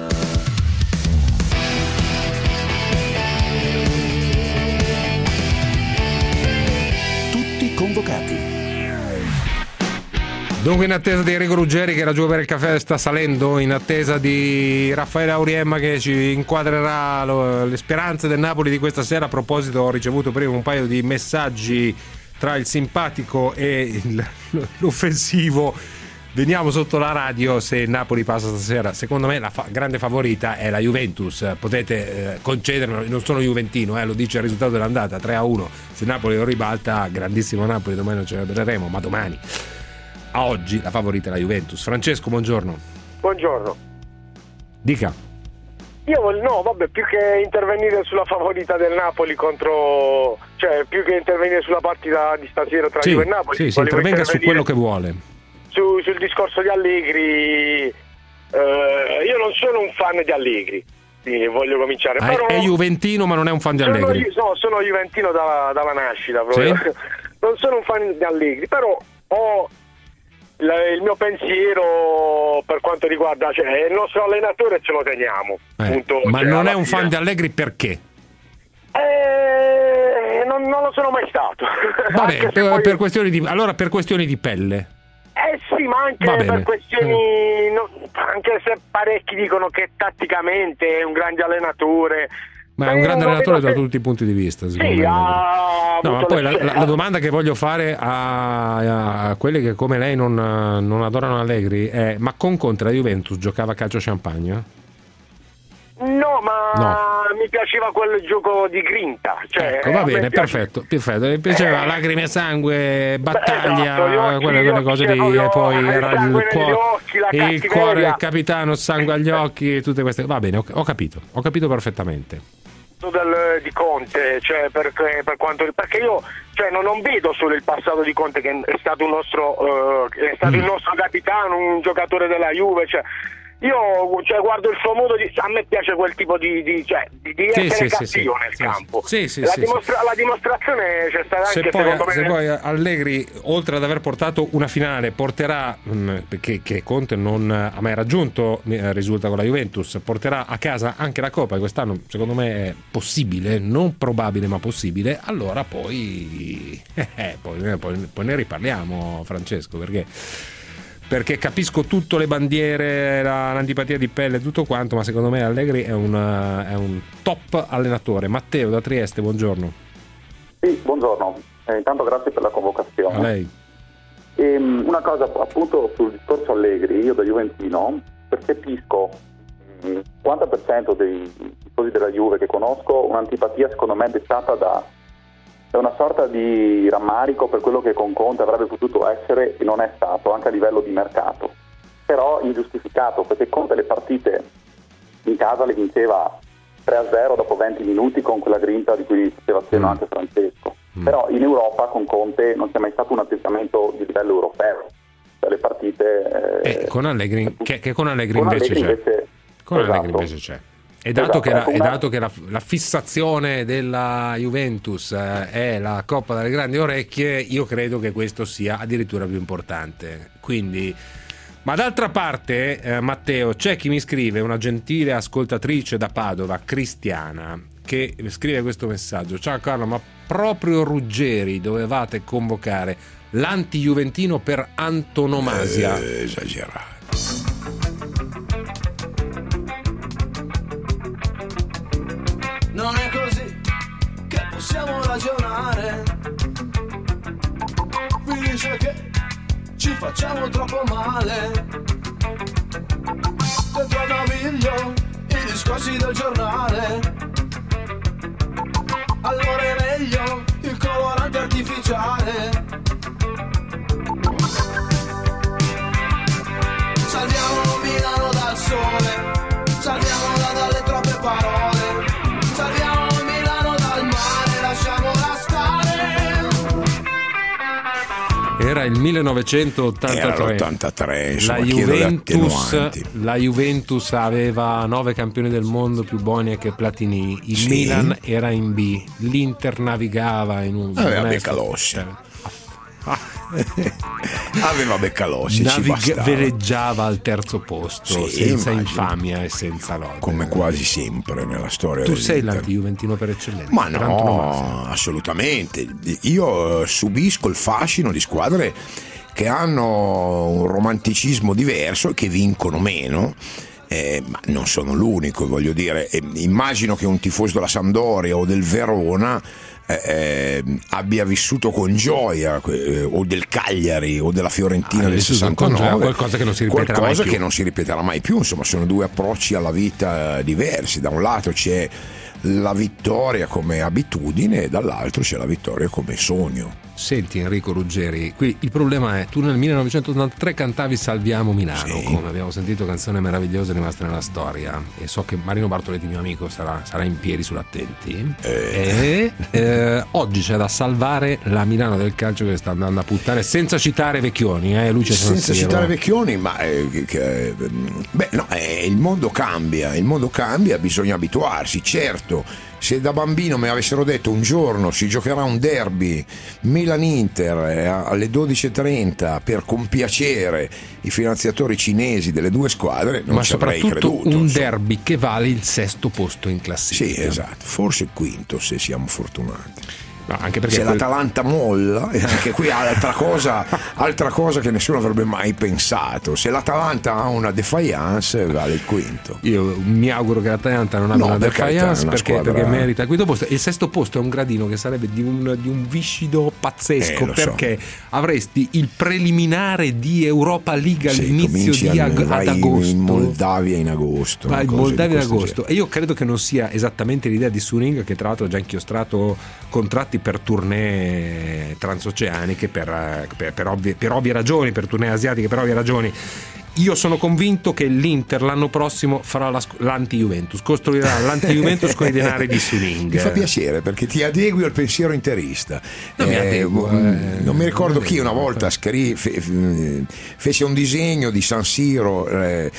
Tutti convocati. Dunque, in attesa di Enrico Ruggeri che era giù per il caffè, sta salendo, in attesa di Raffaele Auriemma che ci inquadrerà le speranze del Napoli di questa sera. A proposito, ho ricevuto prima un paio di messaggi tra il simpatico e l'offensivo. Veniamo sotto la radio se il Napoli passa stasera. Secondo me la grande favorita è la Juventus. Potete concedermelo, non sono juventino, lo dice il risultato dell'andata, 3-1. Se Napoli lo ribalta, grandissimo Napoli, domani non ce ne vedremo, ma domani. A oggi la favorita è la Juventus. Francesco, buongiorno. Buongiorno. Dica. Più che intervenire sulla favorita del Napoli contro, cioè più che intervenire sulla partita di stasera tra Juve e Napoli, sì, intervenga su quello che vuole. Sul discorso di Allegri, io non sono un fan di Allegri, quindi voglio cominciare. Però è juventino, ma non è un fan di Allegri. Sono juventino dalla nascita proprio. Sì? Non sono un fan di Allegri, però ho il mio pensiero per quanto riguarda, cioè il nostro allenatore ce lo teniamo. Punto, ma non è un fan di Allegri perché? Non lo sono mai stato. Vabbè, per questioni di pelle. Sì, ma anche per questioni, anche se parecchi dicono che tatticamente è un grande allenatore. Ma è un grande allenatore da tutti i punti di vista, secondo me. Ma poi la domanda che voglio fare a quelli che come lei non adorano Allegri è: ma con Conte la Juventus giocava a calcio champagne? No, ma mi piaceva quel gioco di grinta. Cioè, ecco, va bene, perfetto. Mi piaceva lacrime e sangue, battaglia, esatto, quelle cose lì, e poi era il cuore, il capitano, sangue agli occhi, tutte queste. Va bene, ho capito perfettamente. Di Conte, cioè per perché io non vedo solo il passato di Conte, che è stato il nostro capitano, un giocatore della Juve, io guardo il suo modo a me piace quel tipo di essere cattivo nel campo. La dimostrazione c'è stata anche secondo me. Se poi Allegri, oltre ad aver portato una finale, porterà, perché Conte non ha mai raggiunto, risulta con la Juventus, porterà a casa anche la Coppa, e quest'anno secondo me è possibile, non probabile ma possibile, allora poi ne riparliamo, Francesco, perché capisco tutto, le bandiere, l'antipatia di pelle, tutto quanto, ma secondo me Allegri è un top allenatore. Matteo da Trieste, buongiorno. Sì, buongiorno, intanto grazie per la convocazione. A lei. Una cosa appunto sul discorso Allegri, io da juventino percepisco 50% dei tifosi della Juve che conosco un'antipatia secondo me dettata da una sorta di rammarico per quello che con Conte avrebbe potuto essere e non è stato, anche a livello di mercato, però ingiustificato, perché Conte le partite in casa le vinceva 3-0 dopo 20 minuti con quella grinta di cui faceva cenno anche Francesco, però in Europa con Conte non c'è mai stato un atteggiamento di livello europeo, cioè le partite con Allegri che con Allegri invece c'è. E dato che la fissazione della Juventus è la Coppa delle Grandi Orecchie, io credo che questo sia addirittura più importante. Quindi, ma d'altra parte, Matteo, c'è chi mi scrive, una gentile ascoltatrice da Padova, Cristiana, che scrive questo messaggio: ciao Carlo, ma proprio Ruggeri dovevate convocare, l'anti-juventino per antonomasia. Esagerato. Non è così che possiamo ragionare. Finisce che ci facciamo troppo male. Dentro al naviglio i discorsi del giornale. Allora è meglio il colorante artificiale. Salviamo Milano dal sole, salviamola dalle troppe parole. Era il 1983. Insomma, la Juventus aveva 9 campioni del mondo più Bonia che Platini. Il Milan era in B. L'Inter navigava in un Beccalossi. Aveva Beccalossi, veleggiava al terzo posto, senza infamia e senza lode, come quasi sempre nella storia. Tu sei l'anti-juventino per eccellenza? Ma no, assolutamente. Io subisco il fascino di squadre che hanno un romanticismo diverso e che vincono meno. Ma non sono l'unico, voglio dire. Immagino che un tifoso della Sampdoria o del Verona abbia vissuto con gioia, o del Cagliari o della Fiorentina del 69, qualcosa che non si ripeterà mai più. Insomma, sono due approcci alla vita diversi. Da un lato c'è la vittoria come abitudine e dall'altro c'è la vittoria come sogno. Senti Enrico Ruggeri, qui il problema è: tu nel 1983 cantavi Salviamo Milano, come abbiamo sentito, canzone meravigliosa rimasta nella storia, e so che Marino Bartoletti, mio amico, sarà in piedi sull'attenti. Oggi c'è da salvare la Milano del calcio che sta andando a puttane, senza citare Vecchioni, senza citare Vecchioni, ma il mondo cambia, bisogna abituarsi. Certo, se da bambino mi avessero detto un giorno si giocherà un derby Milan-Inter alle 12.30 per compiacere i finanziatori cinesi delle due squadre, non ci avrei creduto. Un derby che vale il 6° posto in classifica. Sì, esatto, forse il 5º se siamo fortunati. No, anche perché se l'Atalanta molla, e anche qui altra cosa che nessuno avrebbe mai pensato. Se l'Atalanta ha una defiance, vale il quinto. Io mi auguro che l'Atalanta non abbia una defiance, perché merita il quinto posto. Il sesto posto è un gradino che sarebbe di un viscido pazzesco, perché avresti il preliminare di Europa League all'inizio ad agosto. In Moldavia in agosto. In Moldavia in agosto. E io credo che non sia esattamente l'idea di Suning, che tra l'altro ha già inchiostrato contratti per tournée transoceaniche per ovvie ragioni, per tournée asiatiche per ovvie ragioni. Io sono convinto che l'Inter l'anno prossimo farà l'anti-Juventus, costruirà l'anti-Juventus con i denari di Suning. Mi fa piacere perché ti adegui al pensiero interista. Non mi ricordo chi una volta fece un disegno di San Siro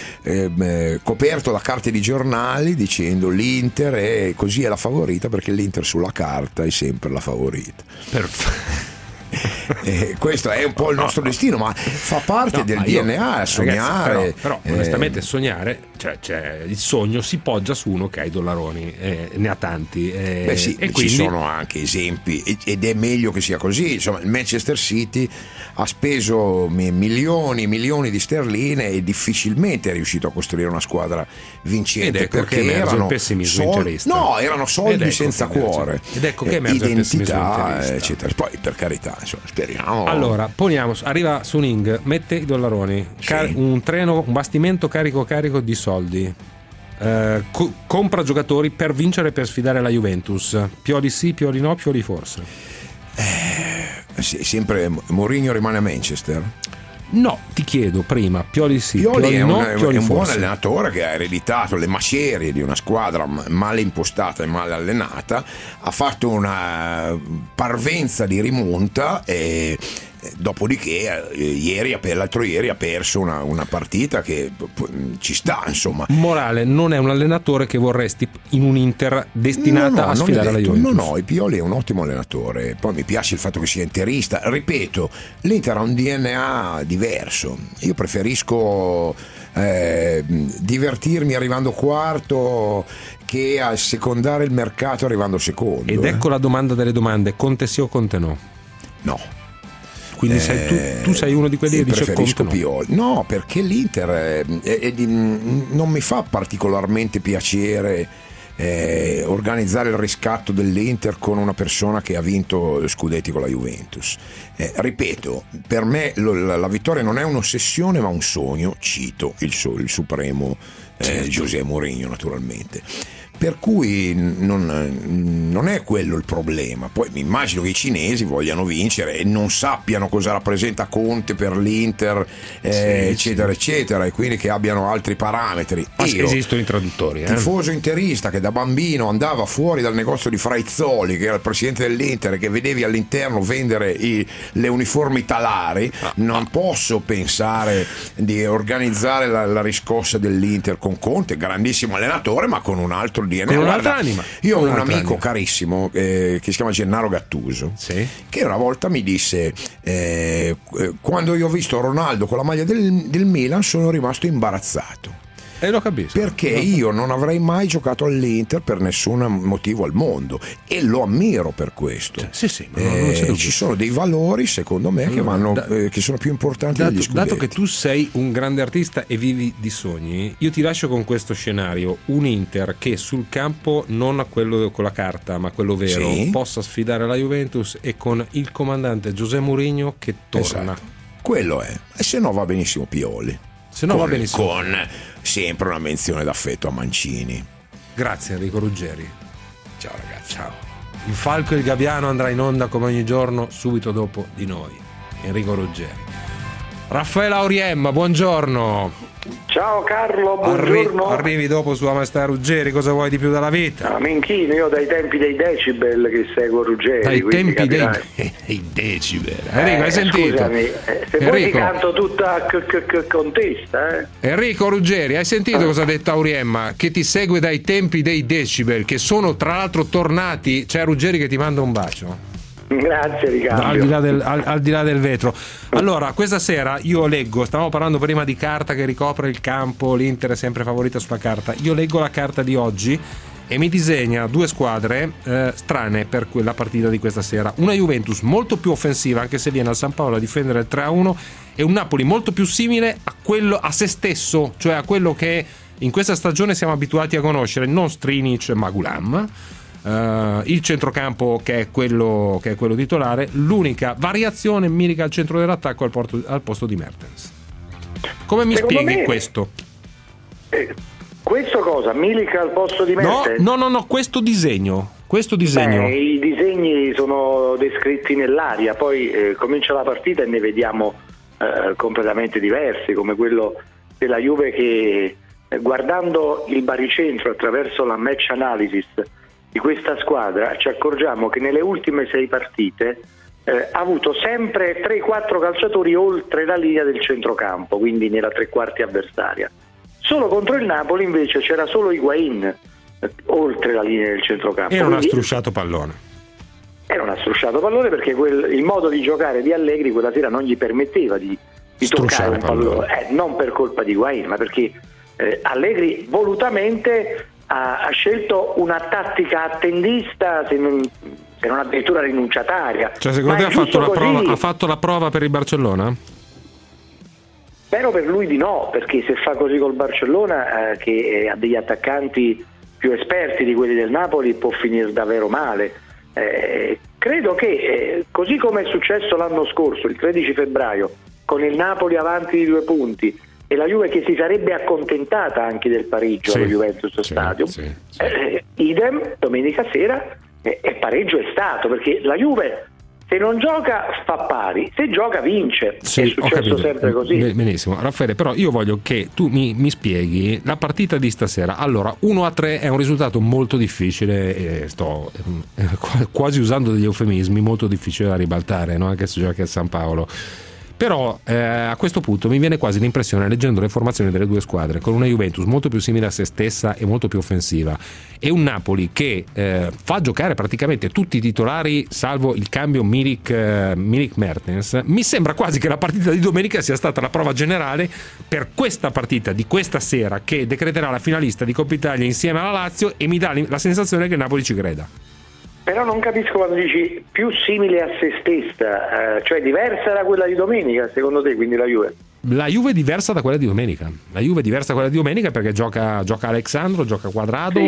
coperto da carte di giornali dicendo l'Inter è così, è la favorita, perché l'Inter sulla carta è sempre la favorita. Perfetto. Questo è un po' il nostro destino, ma fa parte del DNA, sognare. Ragazzi, però onestamente sognare, cioè il sogno si poggia su uno che ha i dollaroni, ne ha tanti. Beh sì, e quindi ci sono anche esempi ed è meglio che sia così. Insomma, il Manchester City ha speso milioni di sterline e difficilmente è riuscito a costruire una squadra vincente, ecco, perché erano il pessimismo interista. No, erano soldi senza cuore, ed ecco che emerge identità, eccetera. Poi per carità, insomma, speriamo. Allora, arriva Suning, mette i dollaroni, un treno, un bastimento carico di soldi, compra giocatori per vincere, per sfidare la Juventus. Pioli sì, Pioli no, Pioli forse. Sì, sempre Mourinho rimane a Manchester? No, ti chiedo prima, Pioli sì, Pioli è no, Pioli è un buon allenatore che ha ereditato le macerie di una squadra male impostata e male allenata, ha fatto una parvenza di rimonta e dopodiché l'altro ieri ha perso una partita che ci sta, insomma. Morale, non è un allenatore che vorresti in un Inter destinata a sfidare la Juventus. No, il Pioli è un ottimo allenatore, poi mi piace il fatto che sia interista. Ripeto, l'Inter ha un DNA diverso, io preferisco divertirmi arrivando quarto che a secondare il mercato arrivando secondo. Ed ecco la domanda delle domande: Conte sì o Conte no? No. Quindi tu sei uno di quelli che dice preferisco Conte Pioli. No, perché l'Inter non mi fa particolarmente piacere organizzare il riscatto dell'Inter con una persona che ha vinto scudetti con la Juventus. Ripeto, per me la vittoria non è un'ossessione ma un sogno, cito il supremo José Mourinho naturalmente. Per cui non è quello il problema. Poi mi immagino che i cinesi vogliano vincere e non sappiano cosa rappresenta Conte per l'Inter, eccetera eccetera, e quindi che abbiano altri parametri. Esistono i traduttori, tifoso interista che da bambino andava fuori dal negozio di Fraizzoli, che era il presidente dell'Inter, e che vedevi all'interno vendere le uniformi talari, non posso pensare di organizzare la riscossa dell'Inter con Conte, grandissimo allenatore ma con un altro DNA. Guarda, io ho un amico carissimo che si chiama Gennaro Gattuso, che una volta mi disse quando io ho visto Ronaldo con la maglia del Milan sono rimasto imbarazzato. E lo capisco. Perché io non avrei mai giocato all'Inter per nessun motivo al mondo e lo ammiro per questo. Ci sono dei valori, secondo me, che sono più importanti degli scudetti. Dato che tu sei un grande artista e vivi di sogni, io ti lascio con questo scenario: un Inter che sul campo, non a quello con la carta ma quello vero, possa sfidare la Juventus, e con il comandante José Mourinho che torna. Esatto. Quello è. E se no va benissimo Pioli. Se no va benissimo. Con sempre una menzione d'affetto a Mancini. Grazie Enrico Ruggeri. Ciao ragazzi. Ciao. Il Falco e il Gabbiano andrà in onda come ogni giorno subito dopo di noi. Enrico Ruggeri. Raffaele Auriemma, buongiorno. Ciao Carlo, buongiorno. Arrivi dopo sulla Maestà Ruggeri, cosa vuoi di più dalla vita? Mi inchino io dai tempi dei decibel che seguo Ruggeri. Dai tempi dei decibel. Enrico, hai sentito? Scusami, se vuoi ti canto tutta contesta. Enrico Ruggeri, hai sentito cosa ha detto Auriemma? Che ti segue dai tempi dei decibel, che sono tra l'altro tornati. C'è Ruggeri che ti manda un bacio. Grazie Riccardo. Al di là del vetro. Allora, questa sera io leggo, stavamo parlando prima di carta che ricopre il campo, l'Inter è sempre favorita sulla carta. Io leggo la carta di oggi e mi disegna due squadre strane per quella partita di questa sera. Una Juventus molto più offensiva, anche se viene al San Paolo a difendere il 3-1, e un Napoli molto più simile a se stesso, cioè a quello che in questa stagione siamo abituati a conoscere, non Strinic ma Gulam. Il centrocampo che è quello titolare, l'unica variazione Milik al centro dell'attacco al posto di Mertens. Come mi spieghi questo? Questo cosa? Milik al posto di Mertens? No, questo disegno. Beh, i disegni sono descritti nell'aria, poi comincia la partita e ne vediamo completamente diversi, come quello della Juve che guardando il baricentro attraverso la match analysis di questa squadra ci accorgiamo che nelle ultime 6 partite ha avuto sempre 3-4 calciatori oltre la linea del centrocampo, quindi nella tre quarti avversaria. Solo contro il Napoli invece c'era solo Higuaín oltre la linea del centrocampo. Era una strusciato pallone. Era una strusciato pallone perché il modo di giocare di Allegri quella sera non gli permetteva di toccare un pallone. Non per colpa di Higuaín, ma perché Allegri volutamente ha scelto una tattica attendista, se non addirittura rinunciataria. Cioè, secondo te ha fatto la prova per il Barcellona? Spero per lui di no, perché se fa così col Barcellona, che ha degli attaccanti più esperti di quelli del Napoli, può finire davvero male. Credo che così come è successo l'anno scorso, il 13 febbraio, con il Napoli avanti di 2 punti e la Juve che si sarebbe accontentata anche del pareggio allo Juventus Stadium, idem domenica sera, e pareggio è stato, perché la Juve se non gioca fa pari, se gioca vince. È successo sempre così. Benissimo, Raffaele, però io voglio che tu mi spieghi la partita di stasera. Allora, 1-3 è un risultato molto difficile, e sto quasi usando degli eufemismi, molto difficile da ribaltare, no? Anche se giochi a San Paolo. Però a questo punto mi viene quasi l'impressione, leggendo le formazioni delle due squadre, con una Juventus molto più simile a se stessa e molto più offensiva, e un Napoli che fa giocare praticamente tutti i titolari salvo il cambio Milik-Mertens, mi sembra quasi che la partita di domenica sia stata la prova generale per questa partita di questa sera, che decreterà la finalista di Coppa Italia insieme alla Lazio, e mi dà la sensazione che il Napoli ci creda. Però non capisco quando dici più simile a se stessa, cioè diversa da quella di domenica, secondo te, quindi la Juve? La Juve è diversa da quella di domenica. La Juve è diversa da quella di domenica perché gioca Alexandro, gioca Quadrado,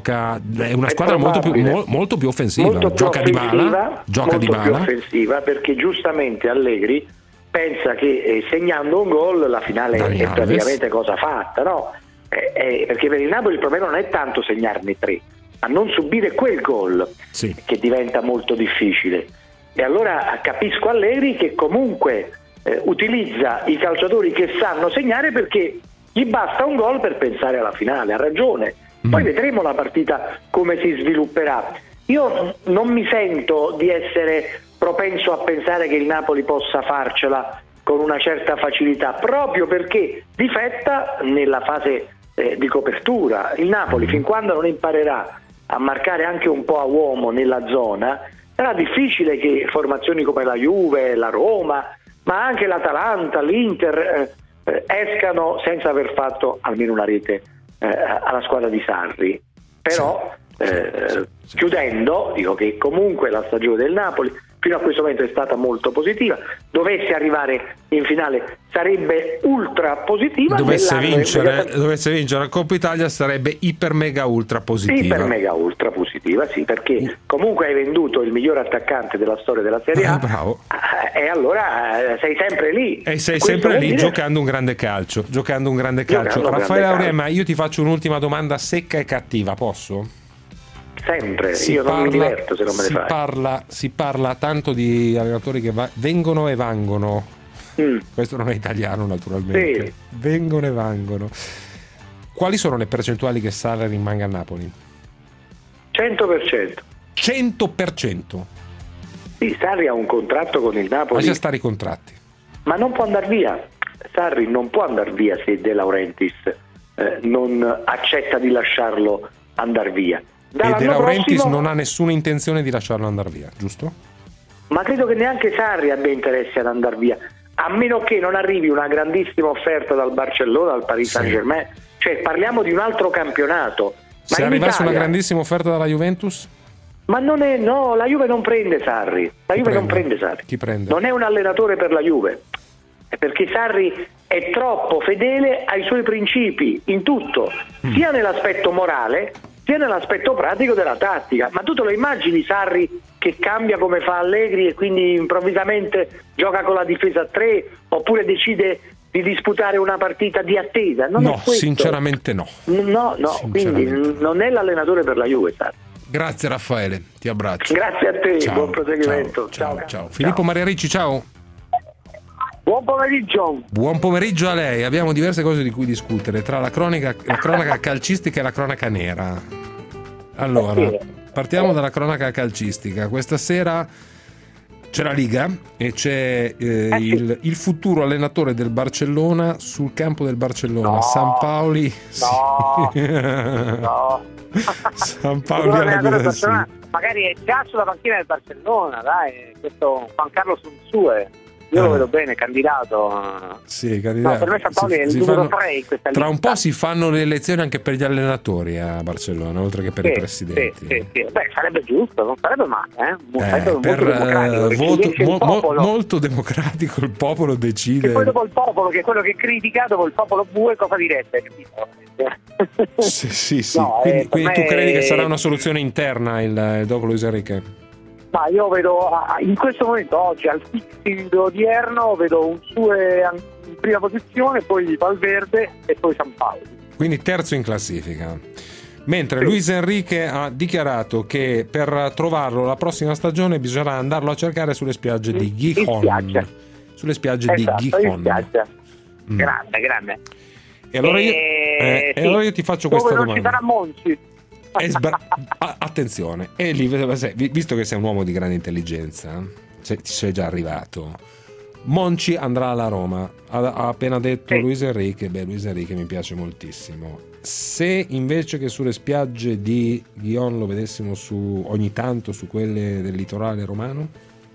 è una squadra molto più offensiva. Gioca Dybala. Più offensiva, perché giustamente Allegri pensa che segnando un gol la finale è praticamente cosa fatta, no? Perché per il Napoli il problema non è tanto segnarne 3, a non subire quel gol che diventa molto difficile. E allora capisco Allegri che comunque utilizza i calciatori che sanno segnare, perché gli basta un gol per pensare alla finale, ha ragione. Poi vedremo la partita come si svilupperà. Io non mi sento di essere propenso a pensare che il Napoli possa farcela con una certa facilità, proprio perché difetta nella fase di copertura. Il Napoli, fin quando non imparerà a marcare anche un po' a uomo nella zona, sarà difficile che formazioni come la Juve, la Roma, ma anche l'Atalanta, l'Inter escano senza aver fatto almeno una rete alla squadra di Sarri. Però chiudendo, dico che comunque la stagione del Napoli fino a questo momento è stata molto positiva. Dovesse arrivare in finale sarebbe ultra positiva. Dovesse vincere la Coppa Italia sarebbe iper mega ultra positiva. Iper mega ultra positiva, sì, perché comunque hai venduto il miglior attaccante della storia della Serie A. Bravo. E allora sei sempre lì. E sei sempre lì giocando un grande calcio. Raffaele Auriemma, io ti faccio un'ultima domanda secca e cattiva, posso? Sempre, non mi diverto se non me ne fai. Si parla tanto di allenatori che vengono e vangono. Questo non è italiano, naturalmente. Vengono e vangono. Quali sono le percentuali che Sarri rimanga a Napoli? 100%. 100%? Sì, Sarri ha un contratto con il Napoli. Lascia stare i contratti. Ma non può andare via. Sarri non può andare via se De Laurentiis non accetta di lasciarlo andare via. E De Laurentiis non ha nessuna intenzione di lasciarlo andare via, giusto? Ma credo che neanche Sarri abbia interesse ad andare via, a meno che non arrivi una grandissima offerta dal Barcellona, dal Paris Saint-Germain. Cioè parliamo di un altro campionato, Se arrivasse una grandissima offerta dalla Juventus? Ma la Juve non prende Sarri. Non prende Sarri. Chi prende? Non è un allenatore per la Juve. È perché Sarri è troppo fedele ai suoi principi in tutto, sia nell'aspetto morale, sia nell'aspetto pratico della tattica. Ma tu te lo immagini Sarri che cambia come fa Allegri e quindi improvvisamente gioca con la difesa a 3 oppure decide di disputare una partita di attesa? No, sinceramente no. No, quindi non è l'allenatore per la Juve, Sarri. Grazie Raffaele, ti abbraccio. Grazie a te, ciao, buon proseguimento. Ciao. Filippo Maria Ricci, ciao. Buon pomeriggio. Buon pomeriggio a lei. Abbiamo diverse cose di cui discutere, tra la cronaca calcistica e la cronaca nera. Allora, partiamo dalla cronaca calcistica. Questa sera c'è la Liga e c'è il futuro allenatore del Barcellona sul campo del Barcellona, Sampaoli. No. Sampaoli alla guida, sì. Magari è già sulla panchina del Barcellona, dai, questo Juan Carlos Unsue. Io lo vedo bene, candidato. Sì, candidato. No, per me Sampaoli è il numero 3 in questa lista. Tra un po' si fanno le elezioni anche per gli allenatori a Barcellona, oltre che per i presidenti. Sì. Beh, sarebbe giusto, non sarebbe male. Molto democratico, il popolo decide. E poi dopo il popolo, che è quello che critica, dopo il popolo bue cosa direste? Sì. No, quindi tu credi che sarà una soluzione interna il dopo Luis Enrique? Ma io vedo in questo momento, oggi al fixing odierno, vedo un Sue in prima posizione, poi Valverde e poi Sampaoli. Quindi terzo in classifica. Mentre Luis Enrique ha dichiarato che per trovarlo la prossima stagione bisognerà andarlo a cercare sulle spiagge di Gijón. Sulle spiagge di Gijón. Grande. E allora io ti faccio questa domanda. Non ci sarà Monci. Attenzione, e lì, visto che sei un uomo di grande intelligenza, ti sei già arrivato. Monci andrà alla Roma, ha appena detto Luis Enrique. Luis Enrique mi piace moltissimo. Se invece che sulle spiagge di Gijón lo vedessimo ogni tanto su quelle del litorale romano?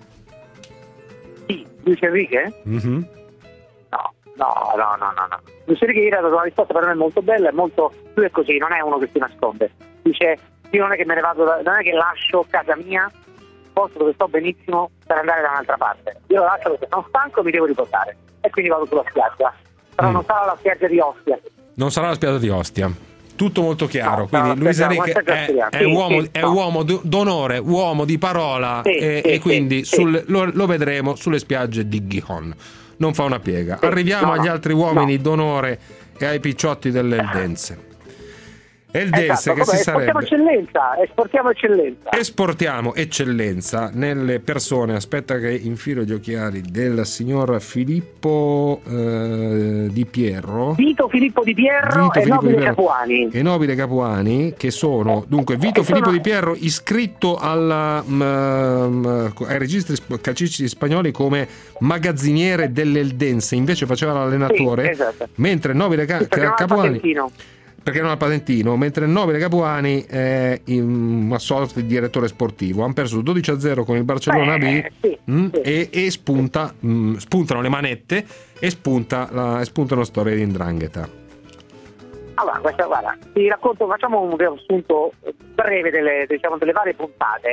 Sì, Luis Enrique? Mm-hmm. No. Luis Enrique ieri ha dato una risposta per me molto bella, lui è così, non è uno che si nasconde. Dice: io non è che me ne vado, non è che lascio casa mia, posto dove sto benissimo, per andare da un'altra parte. Io lo lascio perché sono stanco e mi devo riposare, e quindi vado sulla spiaggia. Però non sarà la spiaggia di Ostia. Non sarà la spiaggia di Ostia. Tutto molto chiaro. Quindi Luis Enrique è uomo d'onore, uomo di parola, e quindi lo vedremo sulle spiagge di Gijón. Non fa una piega. Arriviamo agli altri uomini d'onore e ai picciotti dell'Eldense. Eldense, che si sarebbe esportiamo eccellenza nelle persone. Aspetta che infilo gli occhiali del signor Filippo Di Pierro, Vito Filippo Di Pierro e Nobile Capuani, che sono dunque Vito Filippo Di Pierro, iscritto ai registri calcistici spagnoli come magazziniere dell'Eldense, invece faceva l'allenatore, mentre Nobile Capuani perché non ha patentino, mentre Nobile Capuani è una sorta di direttore sportivo. Hanno perso 12-0 con il Barcellona B e spuntano le manette e spuntano storie di 'ndrangheta. Allora, guarda, ti racconto, facciamo un riassunto breve delle varie puntate.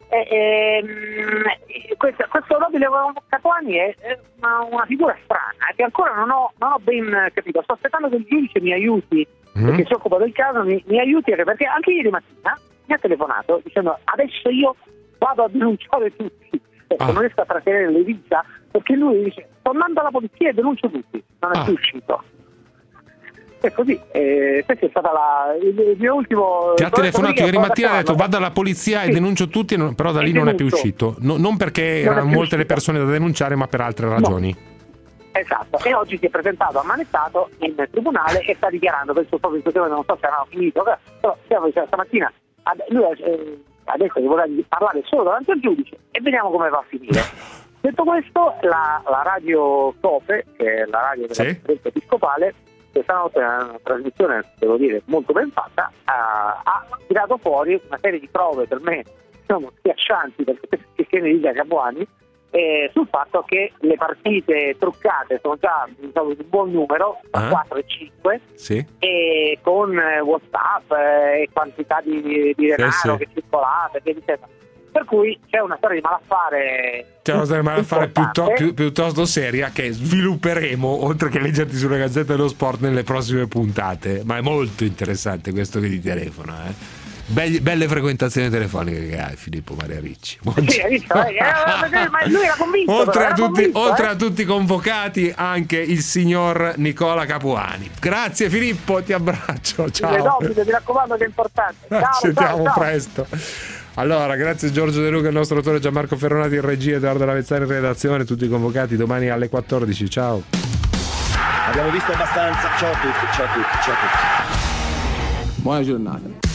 Questo Nobile Capuani è una figura strana, che ancora non ho ben capito. Sto aspettando che il giudice mi aiuti, perché si occupa del caso, mi aiuti, perché anche ieri mattina mi ha telefonato dicendo: adesso io vado a denunciare tutti, non riesco a trattenere le dita, perché lui dice: sto andando alla polizia e denuncio tutti. Non è più uscito. È così, questo è stato il mio ultimo. Ti ha telefonato ieri mattina e ha detto: vado alla polizia e denuncio tutti, però da lì non è più uscito. Non perché erano molte le persone da denunciare, ma per altre ragioni. Esatto, e oggi si è presentato ammanettato in tribunale e sta dichiarando per il suo proprio problema. Non so se hanno finito, però stamattina lui ha detto che vorrà parlare solo davanti al giudice e vediamo come va a finire. Detto questo, la radio Cope, che è la radio della Conferenza Episcopale, questa notte è una trasmissione, devo dire, molto ben fatta, ha tirato fuori una serie di prove per me schiaccianti, perché ne dice Capuani, sul fatto che le partite truccate sono già un buon numero, 4 e 5, sì. E con WhatsApp e quantità di denaro che circolate, per cui c'è una storia di malaffare. C'è una storia di malaffare piuttosto seria che svilupperemo, oltre che leggerti sulla Gazzetta dello Sport, nelle prossime puntate. Ma è molto interessante questo che ti telefono, Belle frequentazioni telefoniche che hai, Filippo Maria Ricci. Sì, ma lui era convinto. Oltre a tutti convocati, anche il signor Nicola Capuani. Grazie Filippo, ti abbraccio. Ciao. Le domine, mi raccomando, che è importante. Ciao, sentiamo presto. Allora, grazie Giorgio De Luca, il nostro autore, Gianmarco Ferronati in regia, Edoardo Lavezzani in redazione, tutti convocati domani alle 14. Ciao. Abbiamo visto abbastanza. Ciao a tutti. Buona giornata.